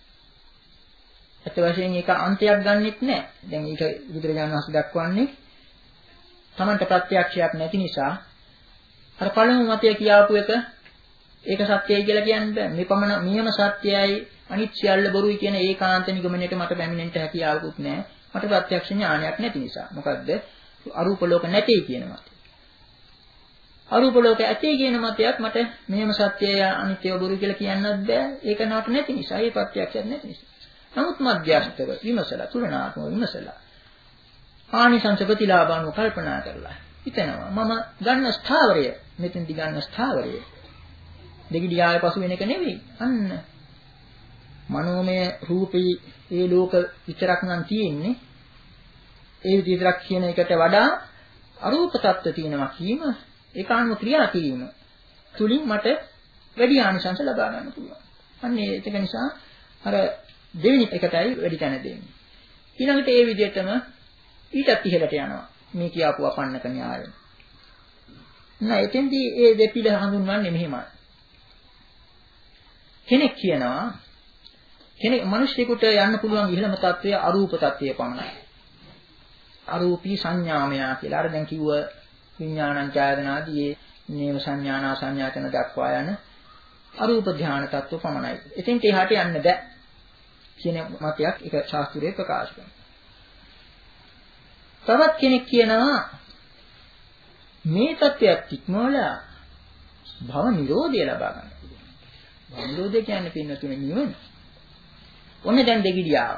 අත වශයෙන් ඒක අන්තයක් ගන්නෙත් නැහැ. දැන් ඒක බුදුරජාණන් වහන්සේ දක්වන්නේ තමන්ට ප්‍රත්‍යක්ෂයක් නැති නිසා අර පළමු මතය කියාපු එක ඒක සත්‍යයි කියලා කියන්න බෑ. මේ පමණ නියම සත්‍යයයි අනිත් සියල්ල බොරුයි කියන ඒකාන්ත නිගමනයට මට පැමිණෙන්න හැකියාවකුත් නැහැ. මට ප්‍රත්‍යක්ෂ ඥානයක් නැති නිසා. මොකද්ද? අරූප ලෝක නැtei කියන මතය. අරූප ලෝක ඇතේ කියන මතයත් මට නියම සත්‍යය අනිත්‍යව බොරුයි කියලා කියන්නත් බෑ. ඒක නට නැති නිසා. ඒ ප්‍රත්‍යක්ෂයක් නැති නිසා. නමුත් මධ්‍යස්ථව විමසලා තුලනාත්මක විමසලා ආනිසංස ප්‍රතිලාභානුව කල්පනා කරලා හිතනවා මම ගන්න ස්ථාවරය මෙතෙන්දි ගන්න ස්ථාවරය දෙගිඩියාවේ පසු වෙන එක නෙවෙයි. අන්න මනෝමය රූපී ඒ ලෝක විතරක් නම් තියෙන්නේ. ඒ විතරක් කියන එකට වඩා අරූප තත්ත්ව තියෙනවා කීම ඒකාන්ව ක්‍රියා කිරීම තුලින් මට වැඩි ආනිසංස ලබා ගන්න පුළුවන්. අන්න ඒක නිසා අර දෙවෙනි එකටයි වැඩි තැන දෙන්නේ. ඊළඟට ඒ විදිහටම ඊටත් ඉහළට යනවා. මේ කියාපු අපන්නක න්‍යායය. නෑ එතෙන්දී ඒ දෙපිළ හඳුන්වන්නේ මෙහෙමයි. කෙනෙක් කියනවා කෙනෙක් මිනිස්සෙකුට යන්න පුළුවන් ඉහළම තත්වය අරූප තත්වය පමණයි. අරූපී සංඥාමය කියලා. අර දැන් කිව්ව විඥානං ඡායතනාදී නේම සංඥානා සංඥාතන දක්වා යන අරූප ධානය තත්ව පමණයි. එතෙන්ට එහාට යන්න බෑ කියන මතයක් ඒක ශාස්ත්‍රයේ ප්‍රකාශ කරනවා. තවත් කෙනෙක් කියනවා මේ තත්ත්වයක් ඉක්මවලා භව නිරෝධය ලබා ගන්න පුළුවන්. භව නිරෝධය කියන්නේ පින්නතුනේ නිවන. ඔන්න දැන් දෙගිඩියාව.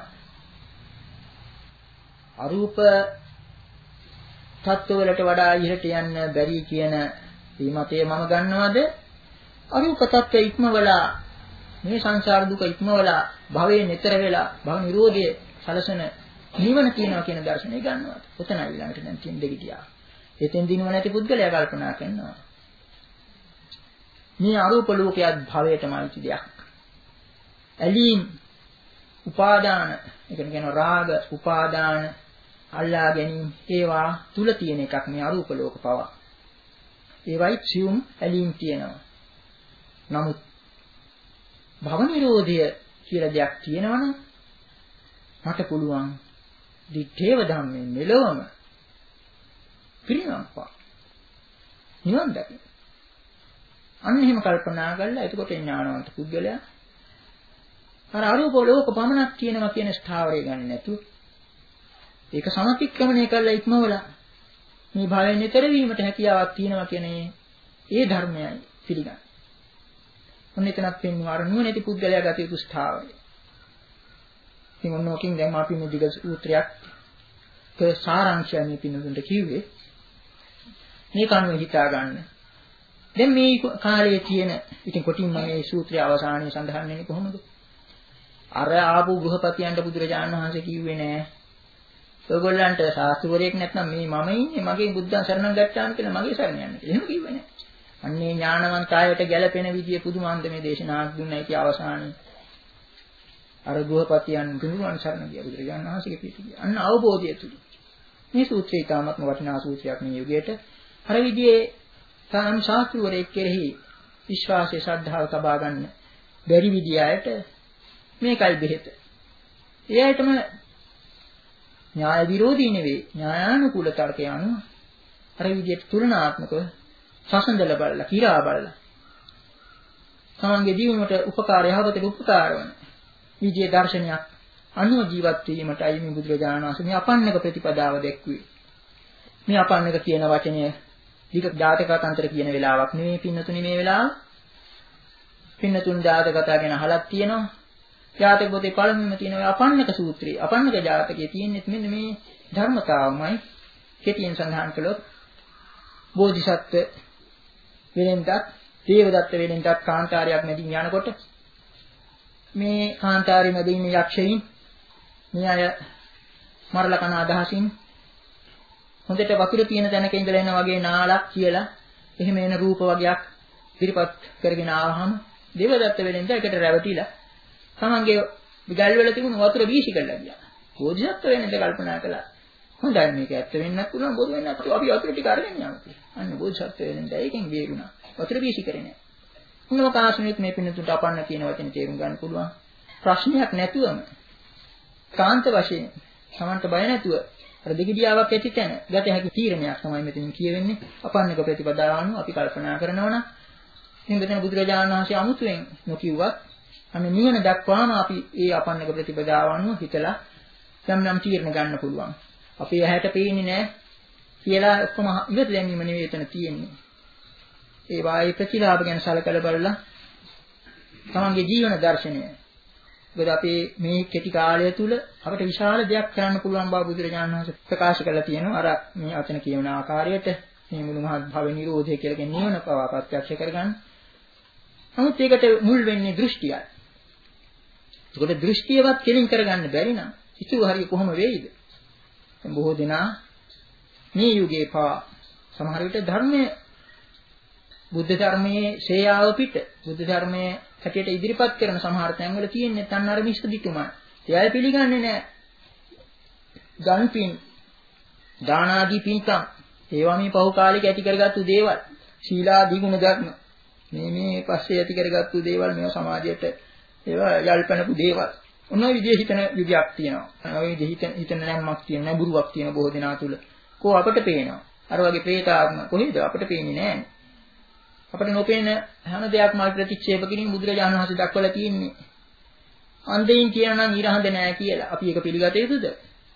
අරූප තත්ත්වවලට වඩා ඉහළට යන්න බැරි කියන මේ මතය මම ගන්නවද? අරූප තත්ත්වය ඉක්මවලා මේ සංසාර දුක ඉක්මවලා භවයේ නිතර වෙලා භව නිරෝධයේ සලසන නිවන කියනවා කියන දර්ශනය ගන්නවා. ඔතනයි ඊළඟට දැන් තියෙන දෙගිටියා. එතෙන් දිනව නැති පුද්ගලයා කල්පනා කරනවා. මේ අරූප ලෝකයක් භවයටම අයිති දෙයක්. ඇලීම්, උපාදාන, ඒ කියන්නේ රාග, උපාදාන, අල්ලා ගැනීම ඒවා තුල තියෙන එකක් මේ අරූප ලෝක පව. ඒවයි සියුම් ඇලීම් තියෙනවා. නමුත් භව නිරෝධය කියලා දෙයක් තියෙනවනම් මට පුළුවන් දිත්තේව ධම්මේ මෙලොවම පිරිනම්පා නිවන් දකින්න. අන්න එහෙම කල්පනා කරලා එතකොට ඥානවන්ත පුද්ගලයා අර අරූප ලෝක පමණක් තියෙනවා කියන ස්ථාවරය ගන්න නැතුව ඒක සමතික්‍රමණය කරලා ඉක්මවලා මේ භවයෙන් ඈතර වීමට හැකියාවක් තියෙනවා කියන ඒ ධර්මයයි පිළිගන්න. ඔන්න එතනත් පෙන්වන අර නුවණැති පුද්ගලයා ගත යුතු ස්ථාවරය. ඉතින් ඔන්නෝකින් දැන් අපි මේ දිග සූත්‍රයක් ක සාරාංශය මේ පින්නතුන්ට කිව්වේ. මේ කණුවේ හිතා ගන්න. දැන් මේ කාලයේ තියෙන ඉතින් කොටින්ම මේ සූත්‍රය අවසානයේ සඳහන් වෙන්නේ කොහොමද? අර ආපු ගෘහපතියන්ට බුදුරජාණන් වහන්සේ කිව්වේ නෑ. ඔයගොල්ලන්ට ශාස්ත්‍රවරයෙක් නැත්නම් මේ මම ඉන්නේ මගේ බුද්ධං සරණං ගච්ඡාමි කියලා මගේ සරණ යන්න කියලා. එහෙම කිව්වේ නෑ. අන්නේ ඥානවන්ත ආයයට ගැළපෙන විදිය පුදුමාන්ත මේ දේශනාවක් දුන්නයි කිය අවසානයේ. අර ගෘහපතියන් තුනුරුවන් සරණ ගියා බුදුරජාණන් වහන්සේගේ පිටිය. අන්න අවබෝධය තුල. මේ සූත්‍රය ඉතාමත්ම වටිනා සූත්‍රයක් මේ යුගයට. අර විදිහේ තාම ශාස්ත්‍රවරයෙක් කෙරෙහි විශ්වාසය ශ්‍රද්ධාව තබා ගන්න බැරි විදියට මේකයි බෙහෙත. ඒ ඇයිතම න්‍යාය විරෝධී නෙවෙයි න්‍යායානුකූල තර්කය අනුව අර විදියට තුලනාත්මකව සසඳල බලලා කිරා බලලා තමන්ගේ ජීවිතයට උපකාර යහපතට උපකාර වන විදියේ දර්ශනයක් අනුව ජීවත් වීමටයි මේ බුදුරජාණන් වහන්සේ මේ අපන්නක ප්‍රතිපදාව දැක්ුවේ. මේ අපන්නක කියන වචනය වික ජාතකතන්ත්‍ර කියන වෙලාවක් නෙවෙයි පින්නතුනි මේ වෙලාව. පින්නතුන් ජාතකතා ගැන අහලක් තියෙනවා. ජාතක පොතේ පළමුවෙන්ම තියෙන ඔය අපන්නක සූත්‍රය. අපන්නක ජාතකයේ තියෙන්නේ මෙන්න මේ ධර්මතාවමයි. කෙටියෙන් සඳහන් කළොත් බෝධිසත්ව වෙලෙන්දත් දේවදත්ත වෙලෙන්දත් කාන්තාරයක් මැදින් යනකොට මේ කාන්තාරයේ මැද ඉන්න යක්ෂයින් මේ අය මරලා කන අදහසින් හොඳට වතුර තියෙන තැනක ඉඳලා එන වගේ නාලක් කියලා එහෙම එන රූප වගේක් ඉදිරිපත් කරගෙන ආවහම දේවදත්ත වෙලෙන්ද එකට රැවටිලා තමන්ගේ ගල් වල තිබුණු වතුර වීසි කරලා ගියා. බෝධිසත්ව වෙලෙන්ද කල්පනා කළා හොඳයි මේක ඇත්ත වෙන්නත් පුළුවන් බොරු වෙන්නත් පුළුවන් අපි වතුර ටික අරගෙන යමු කියලා. අන්න බෝධිසත්ව වෙලෙන්ද ඒකෙන් බේරුණා. වතුර වීසි කරේ නැහැ. මොනම කාශ්මීරෙත් මේ පින්නතුන්ට අපන්න කියන වචනේ තේරුම් ගන්න පුළුවන්. ප්‍රශ්නයක් නැතුවම කාන්ත වශයෙන් සමන්ත බය නැතුව අර දෙගිඩියාවක් ඇති තැන ගත හැකි තීරණයක් තමයි මෙතනින් කියවෙන්නේ. අපන්නක ප්‍රතිපදාව අනුව අපි කල්පනා කරනවා නම් මේ මෙතන බුදුරජාණන් වහන්සේ අමුතුවෙන් නොකියුවත් අන්න නිවන දක්වාම අපි ඒ අපන්නක ප්‍රතිපදාව අනුව හිතලා යම් යම් තීරණ ගන්න පුළුවන්. අපි ඇහැට පේන්නේ නැහැ කියලා ඔක්කොම ඉවත දැමීම නෙවෙයි එතන තියෙන්නේ. ඒ වායි ප්‍රතිලාභ ගැන සැලකලා බලලා තමන්ගේ ජීවන දර්ශනය. මොකද අපි මේ කෙටි කාලය තුල අපිට විශාල දෙයක් කරන්න පුළුවන් බව බුදුරජාණන් වහන්සේ ප්‍රකාශ කරලා තියෙනවා. අර මේ වචන කියවන ආකාරයට මේ මුළු මහත් භව නිරෝධය කියලා කියන නිවන පවා ප්‍රත්‍යක්ෂ කරගන්න. නමුත් ඒකට මුල් වෙන්නේ දෘෂ්ටියයි. ඒකට දෘෂ්ටියවත් කෙලින් කරගන්න බැරි නම් ඉතුරු හරිය කොහොම වෙයිද? දැන් බොහෝ දෙනා මේ යුගයේ පවා සමහර විට ධර්මයේ බුද්ධ ධර්මයේ ශේයාව පිට බුද්ධ ධර්මයේ හැටියට ඉදිරිපත් කරන සමහර තැන්වල තියෙන්නේ තන් අර මිස්කදිතුමා. එයාය පිළිගන්නේ නැහැ. ගන්පින් දාන ආදී පින්කම් ඒවා මේ පහු කාලෙක ඇති කරගත්තු දේවල්. ශීලාදී ගුණ ධර්ම මේ මේ පස්සේ ඇති කරගත්තු දේවල් මේවා සමාජයට ඒවා යල්පනපු දේවල්. ඔන්න ඔය විදිහේ හිතන යුගයක් තියෙනවා. ඔය විදිහේ හිතන හිතන නැම්මක් තියෙන නැඹුරුවක් තියෙන බොහෝ දෙනා තුල. කෝ අපට පේනවා. අර වගේ ප්‍රේතාත්ම කොහෙද අපට පේන්නේ නැහැ. අපිට නොපෙනෙන හැම දෙයක්ම ප්‍රතික්ෂේප කිරීම බුදුරජාණන් වහන්සේ දක්වලා තියෙන්නේ. අන්ධයින් කියනවා නම් ඊරහඳ නැහැ කියලා. අපි ඒක පිළිගත යුතුද?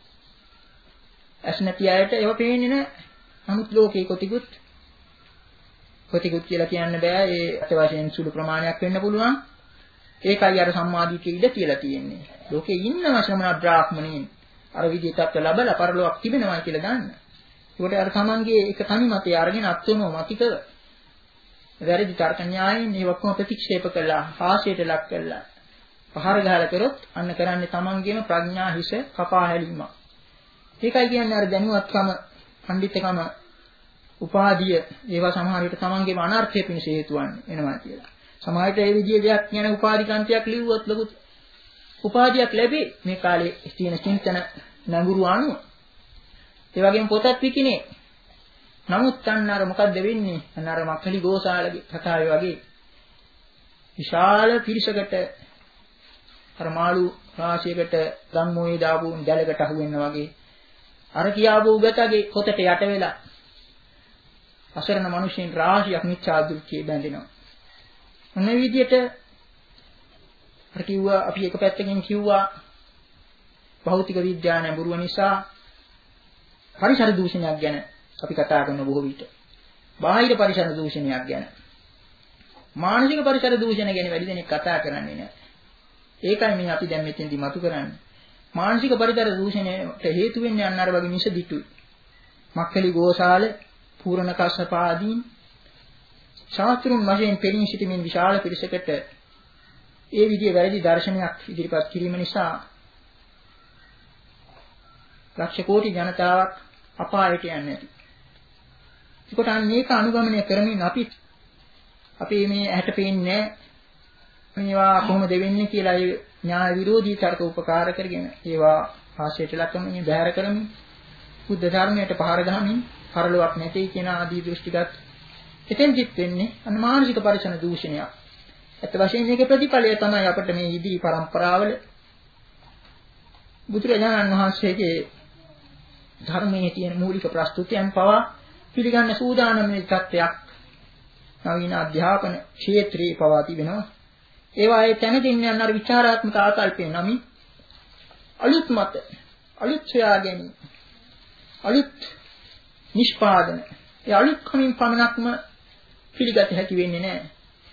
ඇස් නැති අයට ඒව පේන්නේ නැහැ. නමුත් ලෝකේ කොටිකුත් කොටිකුත් කියලා කියන්න බෑ. ඒ අත වශයෙන් සුළු ප්‍රමාණයක් වෙන්න පුළුවන්. ඒකයි අර සම්මාදිට්ඨිය ඉඳ කියලා තියෙන්නේ. ලෝකේ ඉන්නම ශ්‍රමණ බ්‍රාහ්මණයින් අර විදිහට අපට ලැබලා පරලෝක තිබෙනවා කියලා ගන්න. ඒකට අර තමන්ගේ එක තනි මතය අරගෙන අත්වෙනව මතිකව වැරදි තර්ක න්‍යායයෙන් මේ ඔක්කොම ප්‍රතික්ෂේප කළා, හාස්‍යයට ලක් කළා. පහර ගහලා කරොත් අන්න කරන්නේ තමන්ගේම ප්‍රඥා හිස කපා හැලීමක්. ඒකයි කියන්නේ අර දැනුවත්කම, පඬිතුකම, උපාධිය ඒවා සමහර විට තමන්ගේම අනර්ථය පිණිස හේතු වෙනවා කියලා. සමහර විට ඒ විදිහේ දෙයක් ගැන උපාධිකාන්තයක් ලිව්වොත් ලොකු උපාධියක් ලැබේ මේ කාලේ තියෙන චින්තන නඟුරු අනුව. ඒ වගේම පොතක් විකිනේ. නමුත් අන්න අර මොකද්ද වෙන්නේ? අන්න අර මක්ඛලි ගෝසාලගේ කතාවේ වගේ විශාල පිරිසකට අර මාළු රාශියකට ගම්මෝයේ දාපු දැලකට අහු වෙනවා වගේ අර කියාපු උගතගේ පොතට යට වෙලා අසරණ මිනිසෙන් රාශියක් මිච්ඡා දෘෂ්ටියේ බැඳෙනවා. මොන විදියට අර කිව්වා අපි එක පැත්තකින් කිව්වා භෞතික විද්‍යාව නැඹුරුව නිසා පරිසර දූෂණයක් ගැන අපි කතා කරන බොහෝ විට. බාහිර පරිසර දූෂණයක් ගැන. මානසික පරිසර දූෂණ ගැන වැඩි දෙනෙක් කතා කරන්නේ නැහැ. ඒකයි මේ අපි දැන් මෙතෙන්දි මතු කරන්නේ. මානසික පරිසර දූෂණයට හේතු වෙන්නේ අන්න අර වගේ මිසදිටුයි. මක්ඛලි ගෝසාල, පූර්ණ කස්සප ආදීන් ශාස්ත්‍රුන් වශයෙන් පෙනී සිටින විශාල පිරිසකට ඒ විදිහේ වැරදි දර්ශනයක් ඉදිරිපත් කිරීම නිසා ලක්ෂ කෝටි ජනතාවක් අපායට යන්නේ නැති. ඒකට අන්න මේක අනුගමනය කරමින් අපි අපි මේ ඇහැට පේන්නේ මේවා කොහොමද වෙන්නේ කියලා ඒ න්‍යාය විරෝධී තර්ක උපකාර කරගෙන ඒවා ආශයට ලක්වමින් බැහැර කරමින් බුද්ධ ධර්මයට පහර ගහමින් පරලොවක් නැtei කියන ආදී දෘෂ්ටිගත එතෙන්දිත් වෙන්නේ අන්න මානසික පරිසර දූෂණයක්. අත් වශයෙන් මේකේ ප්‍රතිඵලය තමයි අපිට මේ ඉදිරි පරම්පරාවල බුදුරජාණන් වහන්සේගේ ධර්මයේ තියෙන මූලික ප්‍රස්තුතියන් පවා පිළිගන්න සූදානම් වෙන තත්ත්වයක් නවීන අධ්‍යාපන ක්ෂේත්‍රයේ පවා තිබෙනවා. ඒවා ඒ තැනකින් යන අර විචාරාත්මක ආකල්පේ නමින් අලුත් මත, අලුත් සොයා ගැනීම, අලුත් නිෂ්පාදන. ඒ අලුත් කමින් පමණක්ම පිළිගත හැකි වෙන්නේ නැහැ.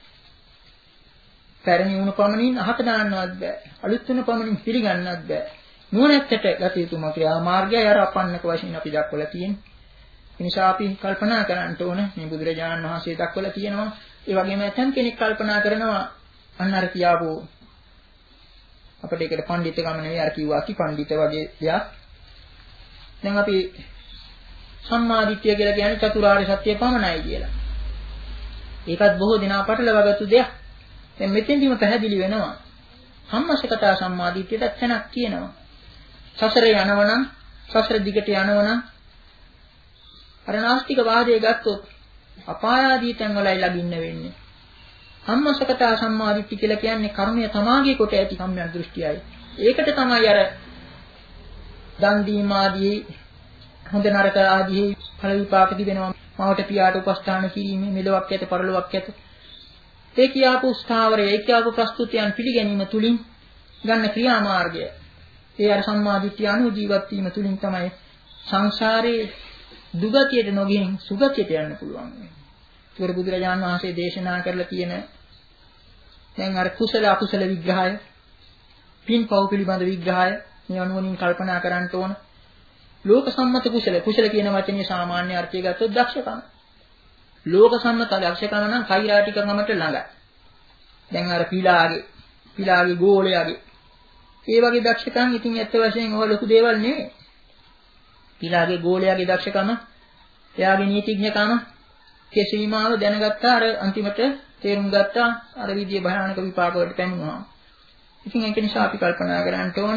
පැරණි වුණ පමණින් අහත දාන්නවත් බෑ. අලුත් වුණ පමණින් පිළිගන්නවත් බෑ. නුවණැත්තට ගත යුතුම ක්‍රියා මාර්ගය අර අපන්නක වශයෙන් අපි දක්වලා තියෙන්නේ. ඒ නිසා අපි කල්පනා කරන්න ඕන මේ බුදුරජාණන් වහන්සේ දක්වලා තියෙනවා. ඒ වගේම ඇතම් කෙනෙක් කල්පනා කරනවා අන්න අර කියාපු අපිට ඒකට පඬිතුකම නෙවෙයි අර කිව්වා කි පඬිත වගේ දෙයක්. දැන් අපි සම්මාදිට්ඨිය කියලා කියන්නේ චතුරාර්ය සත්‍ය පමණයි කියලා. ඒකත් බොහෝ දෙනා පටලවාගත්තු දෙයක්. දැන් මෙතෙන්දිම පැහැදිලි වෙනවා. සම්මසකතා සම්මාදිට්ඨියට තැනක් තියෙනවා. සසරේ යනවනම් සසර දිගට යනවනම් අර නාස්තික වාදයේ ගත්තොත් අපාය ආදී තැන් වලයි ලගින්න වෙන්නේ. සම්මසකතා සම්මාදිට්ඨිය කියලා කියන්නේ කර්මය තමාගේ කොට ඇති කම්මයක් දෘෂ්ටියයි. ඒකට තමයි අර දන් දීම ආදී හොඳ නරක ආදී ඵල විපාක තිබෙනවා. මවට පියාට උපස්ථාන කිරීමේ මෙලොවක් ඇත පරලොවක් ඇත. ඒ කියාපු ස්ථාවරය ඒ කියාපු ප්‍රස්තුතියන් පිළිගැනීම තුලින් ගන්න ක්‍රියාමාර්ගය ඒ අර සම්මාදිට්ඨිය අනුව ජීවත් වීම තුලින් තමයි සංසාරේ දුගතියට නොගින් සුගතියට යන්න පුළුවන් වෙන්නේ. ඒකට බුදුරජාණන් වහන්සේ දේශනා කරලා තියෙන දැන් අර කුසල අකුසල විග්‍රහය, පින්පව් පිළිබඳ විග්‍රහය මේ අනුවණින් කල්පනා කරන්න ඕන. ලෝක සම්මත කුසල කුසල කියන වචනේ සාමාන්‍ය අර්ථය ගත්තොත් දක්ෂකම. ලෝක සම්මත දක්ෂකම නම් කෛරාටිකකමට ළඟයි. දැන් අර පිලාගේ පිලාගේ ගෝලයාගේ ඒ වගේ දක්ෂකම් ඉතින් ඇත්ත වශයෙන් ඔය ලොකු දේවල් නෙවෙයි. පිලාගේ ගෝලයාගේ දක්ෂකම, එයාගේ නීතිඥකම කෙසීමාව දැනගත්තා අර අන්තිමට තේරුම් ගත්තා අර විදිය භයානක විපාක වලට පැමිණුණා. ඉතින් ඒක නිසා අපි කල්පනා කරන්න ඕන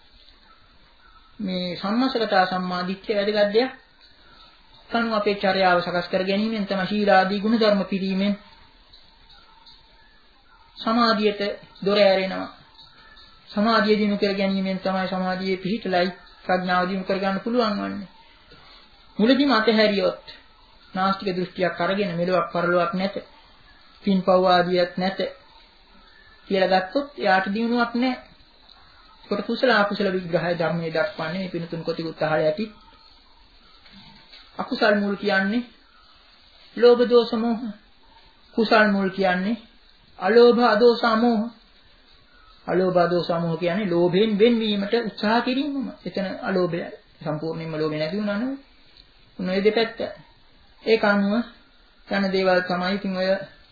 මේ සම්මසකතා සම්මාදිට්ඨිය වැදගත් දෙයක්. කණු අපේ චර්යාව සකස් කර ගැනීමෙන් තමයි ශීලාදී ගුණ ධර්ම පිරීමෙන් සමාධියට දොර ඇරෙනවා. සමාධිය දිනු කර ගැනීමෙන් තමයි සමාධියේ පිහිටලයි ප්‍රඥාව දිනු කර ගන්න පුළුවන් වන්නේ. මුලදීම අතහැරියොත් නාස්තික දෘෂ්ටියක් අරගෙන මෙලොවක් පරලොවක් නැත, පින්පව් ආදියක් නැත කියලා ගත්තොත් එයාට දිනුවක් නැහැ. ඒකට කුසල අකුසල විග්‍රහය ධර්මයේ දක්වන්නේ මේ පිනතුන් කොටිකුත් අහලා ඇති. අකුසල් මුල් කියන්නේ ලෝභ දෝෂ මොහ. කුසල් මුල් කියන්නේ අලෝභ අදෝස අමෝහ. අලෝභ අදෝස අමෝහ කියන්නේ ලෝභයෙන් වෙන්වීමට උත්සාහ කිරීමම. එතන අලෝභය සම්පූර්ණයෙන්ම ලෝභය නැති වුණා නේද? උන් ඔය දෙපැත්ත. ඒක අනුව යන දේවල් තමයි ඉතින් ඔය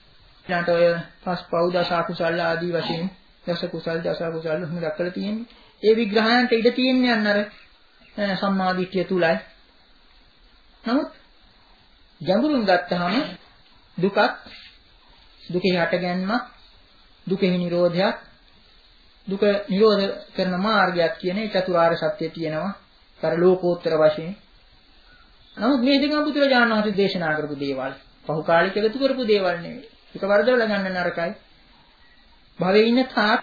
ඊළඟට ඔය පස් පව් දස අකුසල ආදී වශයෙන් දස කුසල් දස අකුසල් එහෙම දක්වලා තියෙන්නේ. ඒ විග්‍රහයන්ට ඉඩ තියෙන්නේ අන්නර සම්මාදිට්ඨිය තුලයි. නමුත් ගැඹුරින් ගත්තාම දුකක්, දුකේ හටගැන්මක්, දුකෙහි නිරෝධයක්, දුක නිරෝධ කරන මාර්ගයක් කියන ඒ චතුරාර්ය සත්‍යය තියෙනවා. කර ලෝකෝත්තර වශයෙන්. නමුත් මේ දෙකම බුදුරජාණන් වහන්සේ දේශනා කරපු දේවල්. පහුකාලික එකතු කරපු දේවල් නෙවෙයි. ඒක වරදවලා ගන්න නරකයි. භවයේ ඉන්න තාක්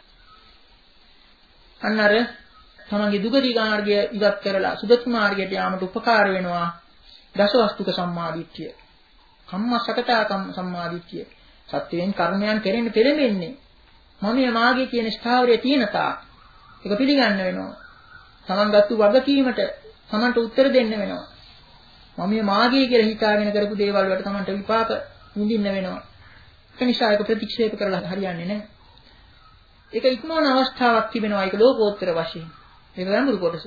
අන්නර තමන්ගේ දුගති මාර්ගය ඉවත් කරලා සුගති මාර්ගයට යාමට උපකාර වෙනවා දසවස්තුක සම්මාදිට්ඨිය. කම්මසකතා කම්ම සම්මාදිට්ඨිය. සත්‍යයෙන් කර්මයන් කෙරෙන්න පෙළඹෙන්නේ. මම මාගේ කියන ස්ථාවරයේ තියෙන තාක් ඒක පිළිගන්න වෙනවා. තමන් ගත්තු වගකීමට තමන්ට උත්තර දෙන්න වෙනවා. මම මාගේ කියලා හිතාගෙන කරපු දේවල් වලට තමන්ට විපාක විඳින්න වෙනවා. ඒ නිසා ඒක ප්‍රතික්ෂේප කරලා හරියන්නේ නැහැ. ඒක ඉක්මවන අවස්ථාවක් තිබෙනවා ඒක ලෝකෝත්තර වශයෙන්. ඒක ගැඹුරු කොටස.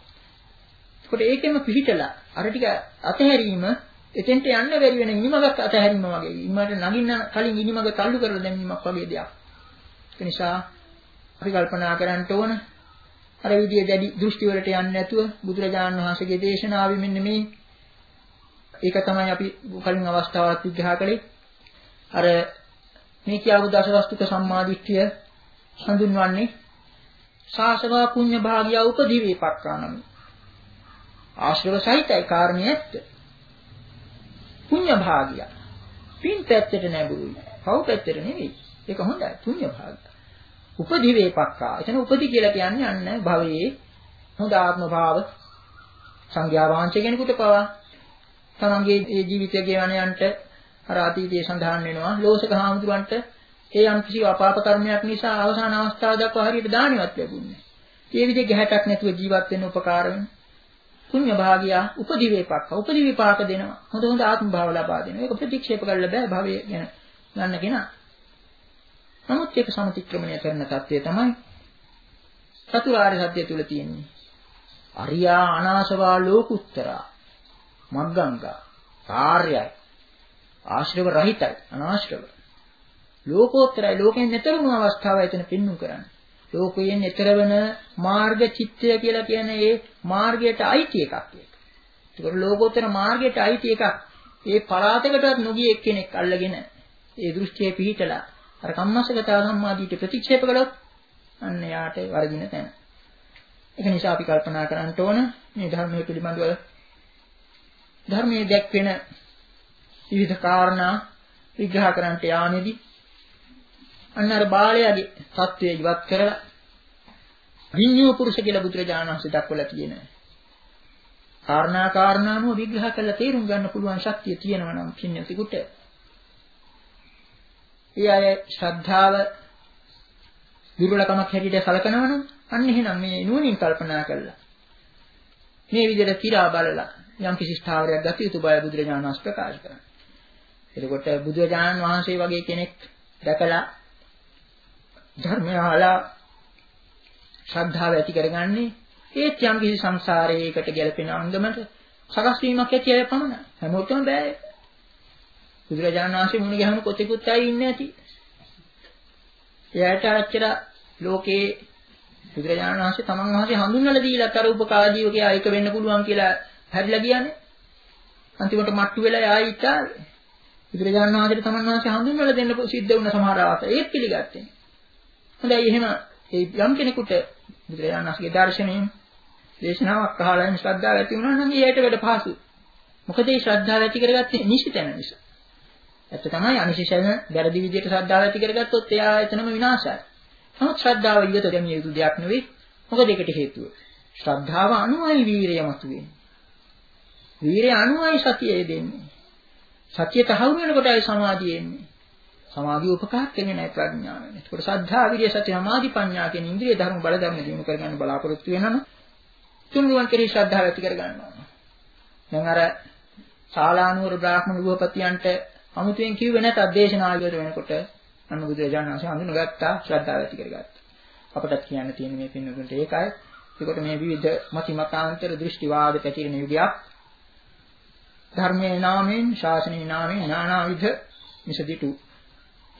ඒකට ඒකෙම පිළිහිටලා අර ටික අතහැරීම එතෙන්ට යන්න බැරි වෙන ඉනිමගක් අතහැරීම වගේ. ඉන්නට නගින්න කලින් ඉනිමග තල්ලු කරලා දැමීමක් වගේ දෙයක්. ඒ නිසා අපි කල්පනා කරන්න ඕන අර විදිය දැඩි දෘෂ්ටි වලට යන්නේ නැතුව බුදුරජාණන් වහන්සේගේ දේශනාවෙ මෙන්න මේ ඒක තමයි අපි කලින් අවස්ථාවක් විග්‍රහ කළේ. අර මේ කියවු දසවස්තුක සම්මාදිට්ඨිය හඳුන්වන්නේ සාසවා පුඤ්ඤ භාගිය උපදී වේපක්ඛානමි. ආශ්‍රව සහිතයි කාරණේ ඇත්ත. පුඤ්ඤ භාගිය. පින් පැත්තට නැඹුරුයි. පව් පැත්තට නෙවෙයි. ඒක හොඳයි. පුඤ්ඤ භාගිය. උපදී වේපක්ඛා. එතන උපදී කියලා කියන්නේ අන්න භවයේ හොඳ ආත්ම භාව සංඥා වාංච කෙනෙකුට පවා තමන්ගේ ඒ ජීවිතය ගෙවන යන්ට අර අතීතයේ සඳහන් වෙනවා. ලෝසක හාමුදුරන්ට ඒ යම් කිසි අපාප කර්මයක් නිසා අවසාන අවස්ථාව දක්වා හරියට දානෙවත් ලැබුණේ. ඒ විදිහේ ගැහැටක් නැතුව ජීවත් වෙන්න උපකාර වෙන පුණ්‍ය භාගියා උපදී වේපක්ඛ උපදී විපාක දෙනවා. හොඳ හොඳ ආත්ම භාව ලබා දෙනවා. ඒක ප්‍රතික්ෂේප කරන්න බෑ භවය ගැන ගන්න කෙනා. නමුත් ඒක සමතික්‍රමණය කරන தත්ත්වය තමයි චතුරාර්ය සත්‍ය තුල තියෙන්නේ. අරියා අනාසවා ලෝකුත්තරා මග්ගංගා කාර්යයි ආශ්‍රව රහිතයි අනාශ්‍රව ලෝකෝත්තරයි ලෝකයෙන් ඈතර වුණු අවස්ථාව එතන පින්නු කරන්නේ. ලෝකයෙන් ඈතර වෙන මාර්ග චිත්තය කියලා කියන්නේ ඒ මාර්ගයට අයිති එකක් ඒක. ඒකට ලෝකෝත්තර මාර්ගයට අයිති එකක්. ඒ පරාතකටවත් නොගිය එක්කෙනෙක් අල්ලගෙන ඒ දෘෂ්ටියේ පිහිටලා අර කම්මසගතා සම්මාදීට ප්‍රතික්ෂේප කළොත් අන්න යාට වරදින තැන. ඒක නිසා අපි කල්පනා කරන්න ඕන මේ ධර්මයේ පිළිබඳව ධර්මයේ දැක්වෙන විවිධ කාරණා විග්‍රහ කරන්නට යාමේදී අන්න අර බාලයාගේ தත්වය ඉවත් කරලා විඤ්ඤෝ පුරුෂ කියලා බුදුරජාණන් වහන්සේ දක්වලා තියෙනවා. කාරණා කාරණානුව විග්‍රහ කරලා තේරුම් ගන්න පුළුවන් ශක්තිය තියෙනවා නම් පින්නතිකුට. ඒ අය ශ්‍රද්ධාව දුර්වලකමක් හැටියට සලකනවා නම් අන්න එහෙනම් මේ නුවණින් කල්පනා කළා. මේ විදිහට කිරා බලලා යම් කිසි ස්ථාවරයක් ගත යුතු බය බුදුරජාණන් වහන්සේ ප්‍රකාශ කරනවා. එතකොට බුදුරජාණන් වහන්සේ වගේ කෙනෙක් දැකලා ධර්මය අහලා ශ්‍රද්ධාව ඇති කරගන්නේ ඒත් යම් කිසි සංසාරයකට ගැලපෙන අන්දමට සකස් වීමක් ඇතිය පමණයි. හැමෝටම බෑ. බුදුරජාණන් වහන්සේ මුණ ගැහුණු කොතෙකුත් අය ඉන්නේ නැති. එයාට අච්චර ලෝකේ බුදුරජාණන් වහන්සේ තමන් වහන්සේ හඳුන්වලා දීලා අර උපකාජීවකයා එක වෙන්න පුළුවන් කියලා හැරිලා ගියානේ. අන්තිමට මට්ටු වෙලා ආයි ඉතාලේ. බුදුරජාණන් වහන්සේට තමන් වහන්සේ හඳුන්වලා දෙන්න සිද්ධ වුණ සමහර අවස්ථා ඒත් පිළිගත්තේ. හොඳයි එහෙම ඒ යම් කෙනෙකුට බුදුරජාණන් වහන්සේගේ දර්ශනයෙන් දේශනාවක් අහලා ඉන්න ශ්‍රද්ධාව ඇති වුණා නම් ඊට වඩා පහසු. මොකද මේ ශ්‍රද්ධාව ඇති කරගත්තේ නිශ්චිතන නිසා. ඇත්ත තමයි අනිශ්චිතන වැරදි විදිහට ශ්‍රද්ධාව ඇති කරගත්තොත් එයා එතනම විනාශයි. නමුත් ශ්‍රද්ධාව ඉවත දෙමිය යුතු දෙයක් නෙවෙයි. මොකද ඒකට හේතුව ශ්‍රද්ධාව අනුවයි වීරිය මතුවෙන්නේ. වීරිය අනුවයි සතිය දෙන්නේ. සතිය තහවුරු වෙනකොටයි සමාධිය එන්නේ. සමාධිය උපකාර කරන්නේ නැහැ ප්‍රඥාව. ඒකට සද්ධා විරිය සති සමාධි ප්‍රඥා කියන ඉන්ද්‍රිය ධර්ම බල ධර්ම දිනු කරගන්න බලාපොරොත්තු වෙනනම් තුන්වන් කෙරෙහි ශ්‍රද්ධාව ඇති කරගන්නවා. දැන් අර ශාලානුවර බ්‍රාහ්මණ ගෘහපතියන්ට අමුතුවෙන් කිව්වේ නැත අධේශනා ඉවර වෙනකොට අන්න බුදුරජාණන් වහන්සේ හඳුනගත්තා ශ්‍රද්ධාව ඇති කරගත්තා. අපටත් කියන්න තියෙන මේ පින්නකට ඒකයි. ඒකට මේ විවිධ මති මතාන්තර දෘෂ්ටි වාද පැතිරෙන යුගයක්. ධර්මයේ නාමයෙන් ශාසනයේ නාමයෙන් නානාවිධ මිසදිටු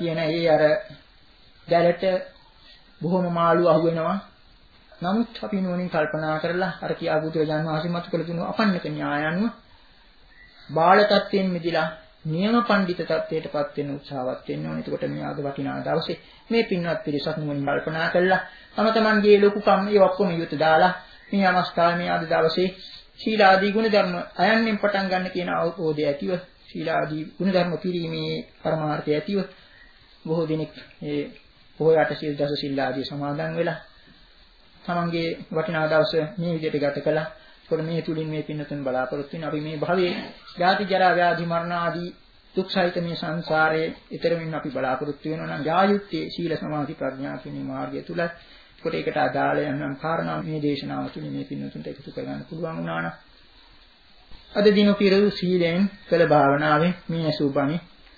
කියන ඒ අර දැලට බොහොම මාළු අහු වෙනවා. නමුත් අපි නුවණින් කල්පනා කරලා අර කියා බුදුරජාණන් වහන්සේ මත කළ දුණු අපන්නක න්‍යායන්ව බාල තත්ත්වයෙන් මිදලා නියම පඬිත තත්ත්වයටපත් වෙන්න උත්සාහවත් වෙන්න ඕනේ. එතකොට මේ ආද වටිනා දවසේ මේ පින්වත් පිරිසක් නුවණින් කල්පනා කළා තම තමන්ගේ ලොකුකම් ඒ ඔක්කොම යුත දාලා මේ අවස්ථාවේ මේ ආද දවසේ ශීලාදී ගුණ ධර්ම අයන්නෙන් පටන් ගන්න කියන අවබෝධය ඇතිව ශීලාදී ගුණ ධර්ම පිරීමේ පරමාර්ථය ඇතිව බොහෝ දිනක් ඒ පොහොයට සීල් දස සීලාදී සමාදන් වෙලා තමන්ගේ වටිනා දවස මේ විදිහට ගත කළා. ඒකට මේ තුලින් මේ පින්නතුන් බලාපොරොත්තු වෙන අපි මේ භවයේ ජාති ජරා ව්‍යාධි මරණ ආදී දුක් සහිත මේ සංසාරයේ ඊතර වෙන්න අපි බලාපොරොත්තු වෙනවා නම් යායුත්තේ සීල සමාධි ප්‍රඥා කියන මාර්ගය තුල ඒකට ඒකට අදාළ යම් කාරණා මේ දේශනාව තුලින් මේ පින්නතුන්ට එකතු කරගන්න පුළුවන් වුණා නම් අද දින පිරු සීලෙන් කළ භාවනාවෙන් මේ අසුබණි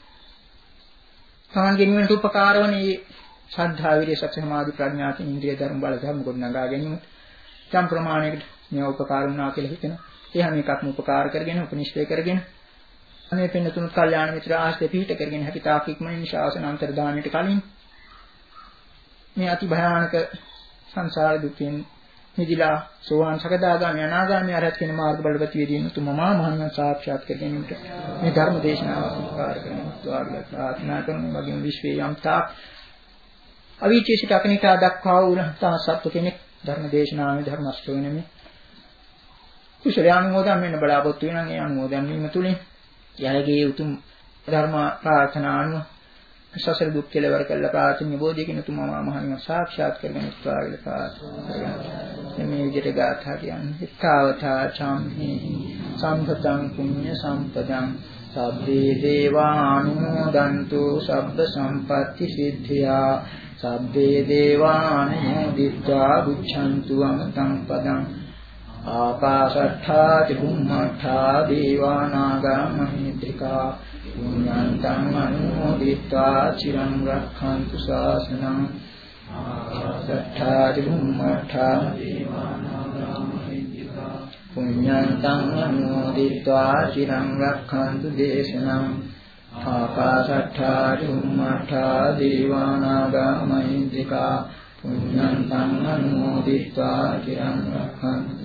තමන්ගේ නිවනට උපකාර වන මේ ශ්‍රද්ධා විරිය සත්‍ය සමාධි ප්‍රඥා කියන ඉන්ද්‍රිය ධර්ම බල ධර්ම කොට නගා ගැනීම යම් ප්‍රමාණයකට මේ උපකාර වුණා කියලා හිතෙනවා. ඒ හැම එකක්ම උපකාර කරගෙන උපනිෂ්ඨය කරගෙන අනේ පින්නතුණු කල්යාණ මිත්‍ර ආශ්‍රය පිහිට කරගෙන හැකි තාක් ඉක්මනින් ශාසන අන්තර දාණයට කලින් මේ අති භයානක සංසාර දුකින් මිදිලා සෝවාන් සකදාගාමී අනාගාමී අරහත් කියන මාර්ග බලපති වේදීන් තුමමා මහාන සාක්ෂාත් කර ගැනීමට මේ ධර්ම දේශනාව උපකාර කරනවා. ප්‍රාර්ථනා කරන වගේම විශ්වයේ යම් තාක් අවීචේසිත අකනිකා දක්වා වූ තම සත්ව කෙනෙක් ධර්ම දේශනාවේ ධර්ම ශ්‍රවණයේ කුසල අනුමෝදන් වෙන්න බලාපොරොත්තු වෙනවා. ඒ අනුමෝදන් වීම තුලින් යහගේ උතුම් ධර්ම ප්‍රාර්ථනා අනුව සසර දුක් කෙලවර කළ ප්‍රාර්ථනීය බෝධියකින් උතුම්මා මහණිය සාක්ෂාත් කරගෙන ඉස්වාවිල ප්‍රාර්ථනා මේ විදිහට ගාථා කියන්නේ හිතාවතා චම්හි සම්පතං පුඤ්ඤ සම්පදං සබ්බේ දේවානුමෝදන්තු සබ්බ සම්පatti සිද්ධියා සබ්බේ දේවානුමෝදිत्वा බුද්ධන්තු අමතං පදං ආකාශට්ඨා චුම්මට්ඨා දේවානාගා මහිත්‍තිකා පුඤ්ඤන්තං අනුමෝදිत्वा චිරං රක්ඛන්තු ශාසනං ආකාශට්ඨා චුම්මට්ඨා දේවානාගා මහිත්‍තිකා පුඤ්ඤන්තං අනුමෝදිत्वा චිරං රක්ඛන්තු දේශනං ආකාශට්ඨා චුම්මට්ඨා දේවානාගා මහිත්‍තිකා පුඤ්ඤන්තං අනුමෝදිत्वा චිරං රක්ඛන්තු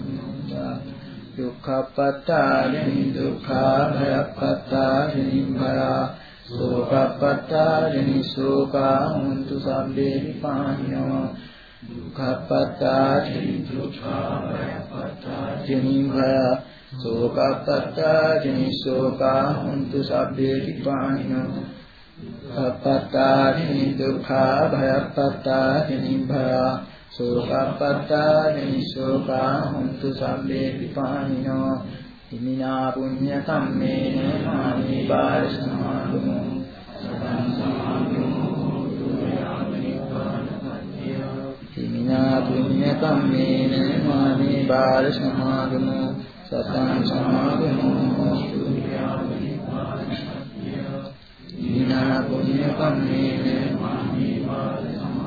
දුක්ඛපත්තානි දුක්ඛභයපත්තානි භයා සෝකපත්තානි සෝකා මුන්තු සම්බේ විපාණිනෝ දුක්ඛපත්තානි දුක්ඛභයපත්තානි භයා සෝකපත්තානි සෝකා මුන්තු සම්බේ විපාණිනෝ දුක්ඛපත්තානි දුක්ඛභයපත්තානි භයා සෝකපත්තානි සෝකා හුන්තු සම්බේ විපාණිනෝ හිමිනා පුඤ්ඤ කම්මේන මාමි බාල සමාගමෝ සදං සමාගමෝ හිමිනා පුඤ්ඤ කම්මේන මාමි බාල සමාගමෝ සදං සමාගමෝ හිමිනා පුඤ්ඤ කම්මේන මාමි බාල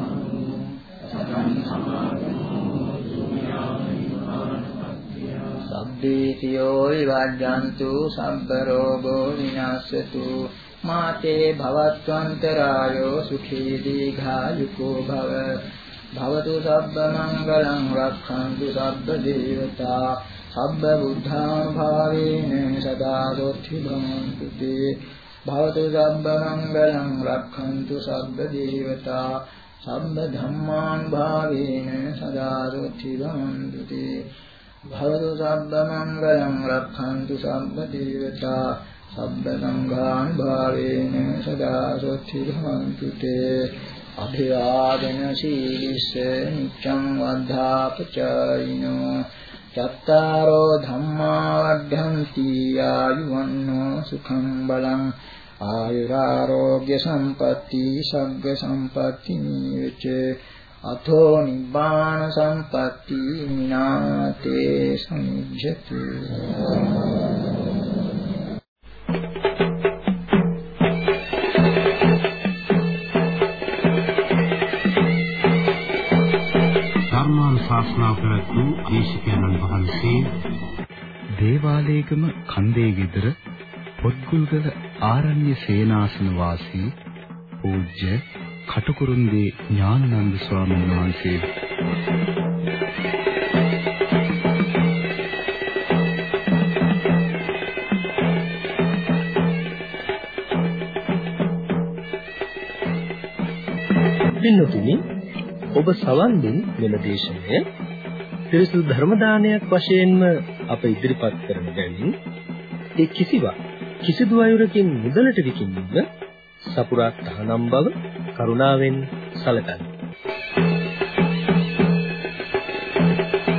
සබ්බීතියෝ විවජ්ජන්තු සබ්බ රෝගෝ විනාශතු මාතේ භවත්වන්තරායෝ සුඛී දීඝායුකෝ භව භවතු සබ්බ මංගලං රක්ඛන්තු සබ්බ දේවතා සබ්බ බුද්ධානුභාවේන සදා සොත්ති භවන්තු තේ භවතු සබ්බ මංගලං රක්ඛන්තු සබ්බ දේවතා සබ්බ ධම්මානුභාවේන සදා සොත්ති භවන්තු තේ භවතු සබ්බ මංගලං රක්ඛන්තු සබ්බ දේවතා සබ්බ සංඝානුභාවේන සදා සොත්ති භවන්තු තේ අභිවාදන සීලිස්ස නිච්ඡං වද්ධාපචායිනෝ චත්තාරෝ ධම්මා වද්ධන්ති ආයුවන්නෝ සුඛං බලං ආයුරාෝග්‍ය සම්පatti සග්ග සම්පatti නිවච අතෝ නිබ්බාන සම්පatti මිනාතේ සම්ජ්ජති ධර්මානුශාසනා කරතු දේශකයන්න් වහන්සේ දේවාලේගම කන්දේ ගෙදර පොත්ගුල්ගල ආරණ්‍ය සේනාසන වාසී පූජ්‍ය කටුකුරුන්දී ඥානানন্দ ස්වාමීන් වහන්සේ. පින්තුනි, ඔබ සවන් දුන් මෙම දේශනය පිරිසුදු ධර්ම දානයක් වශයෙන්ම අප ඉදිරිපත් කරන බැවින් ඒ කිසිවක් කිසිදු අයුරකින් මුදලට විකිණීම සපුරා තහනම් බව කරුණාවෙන් සැලකන්න.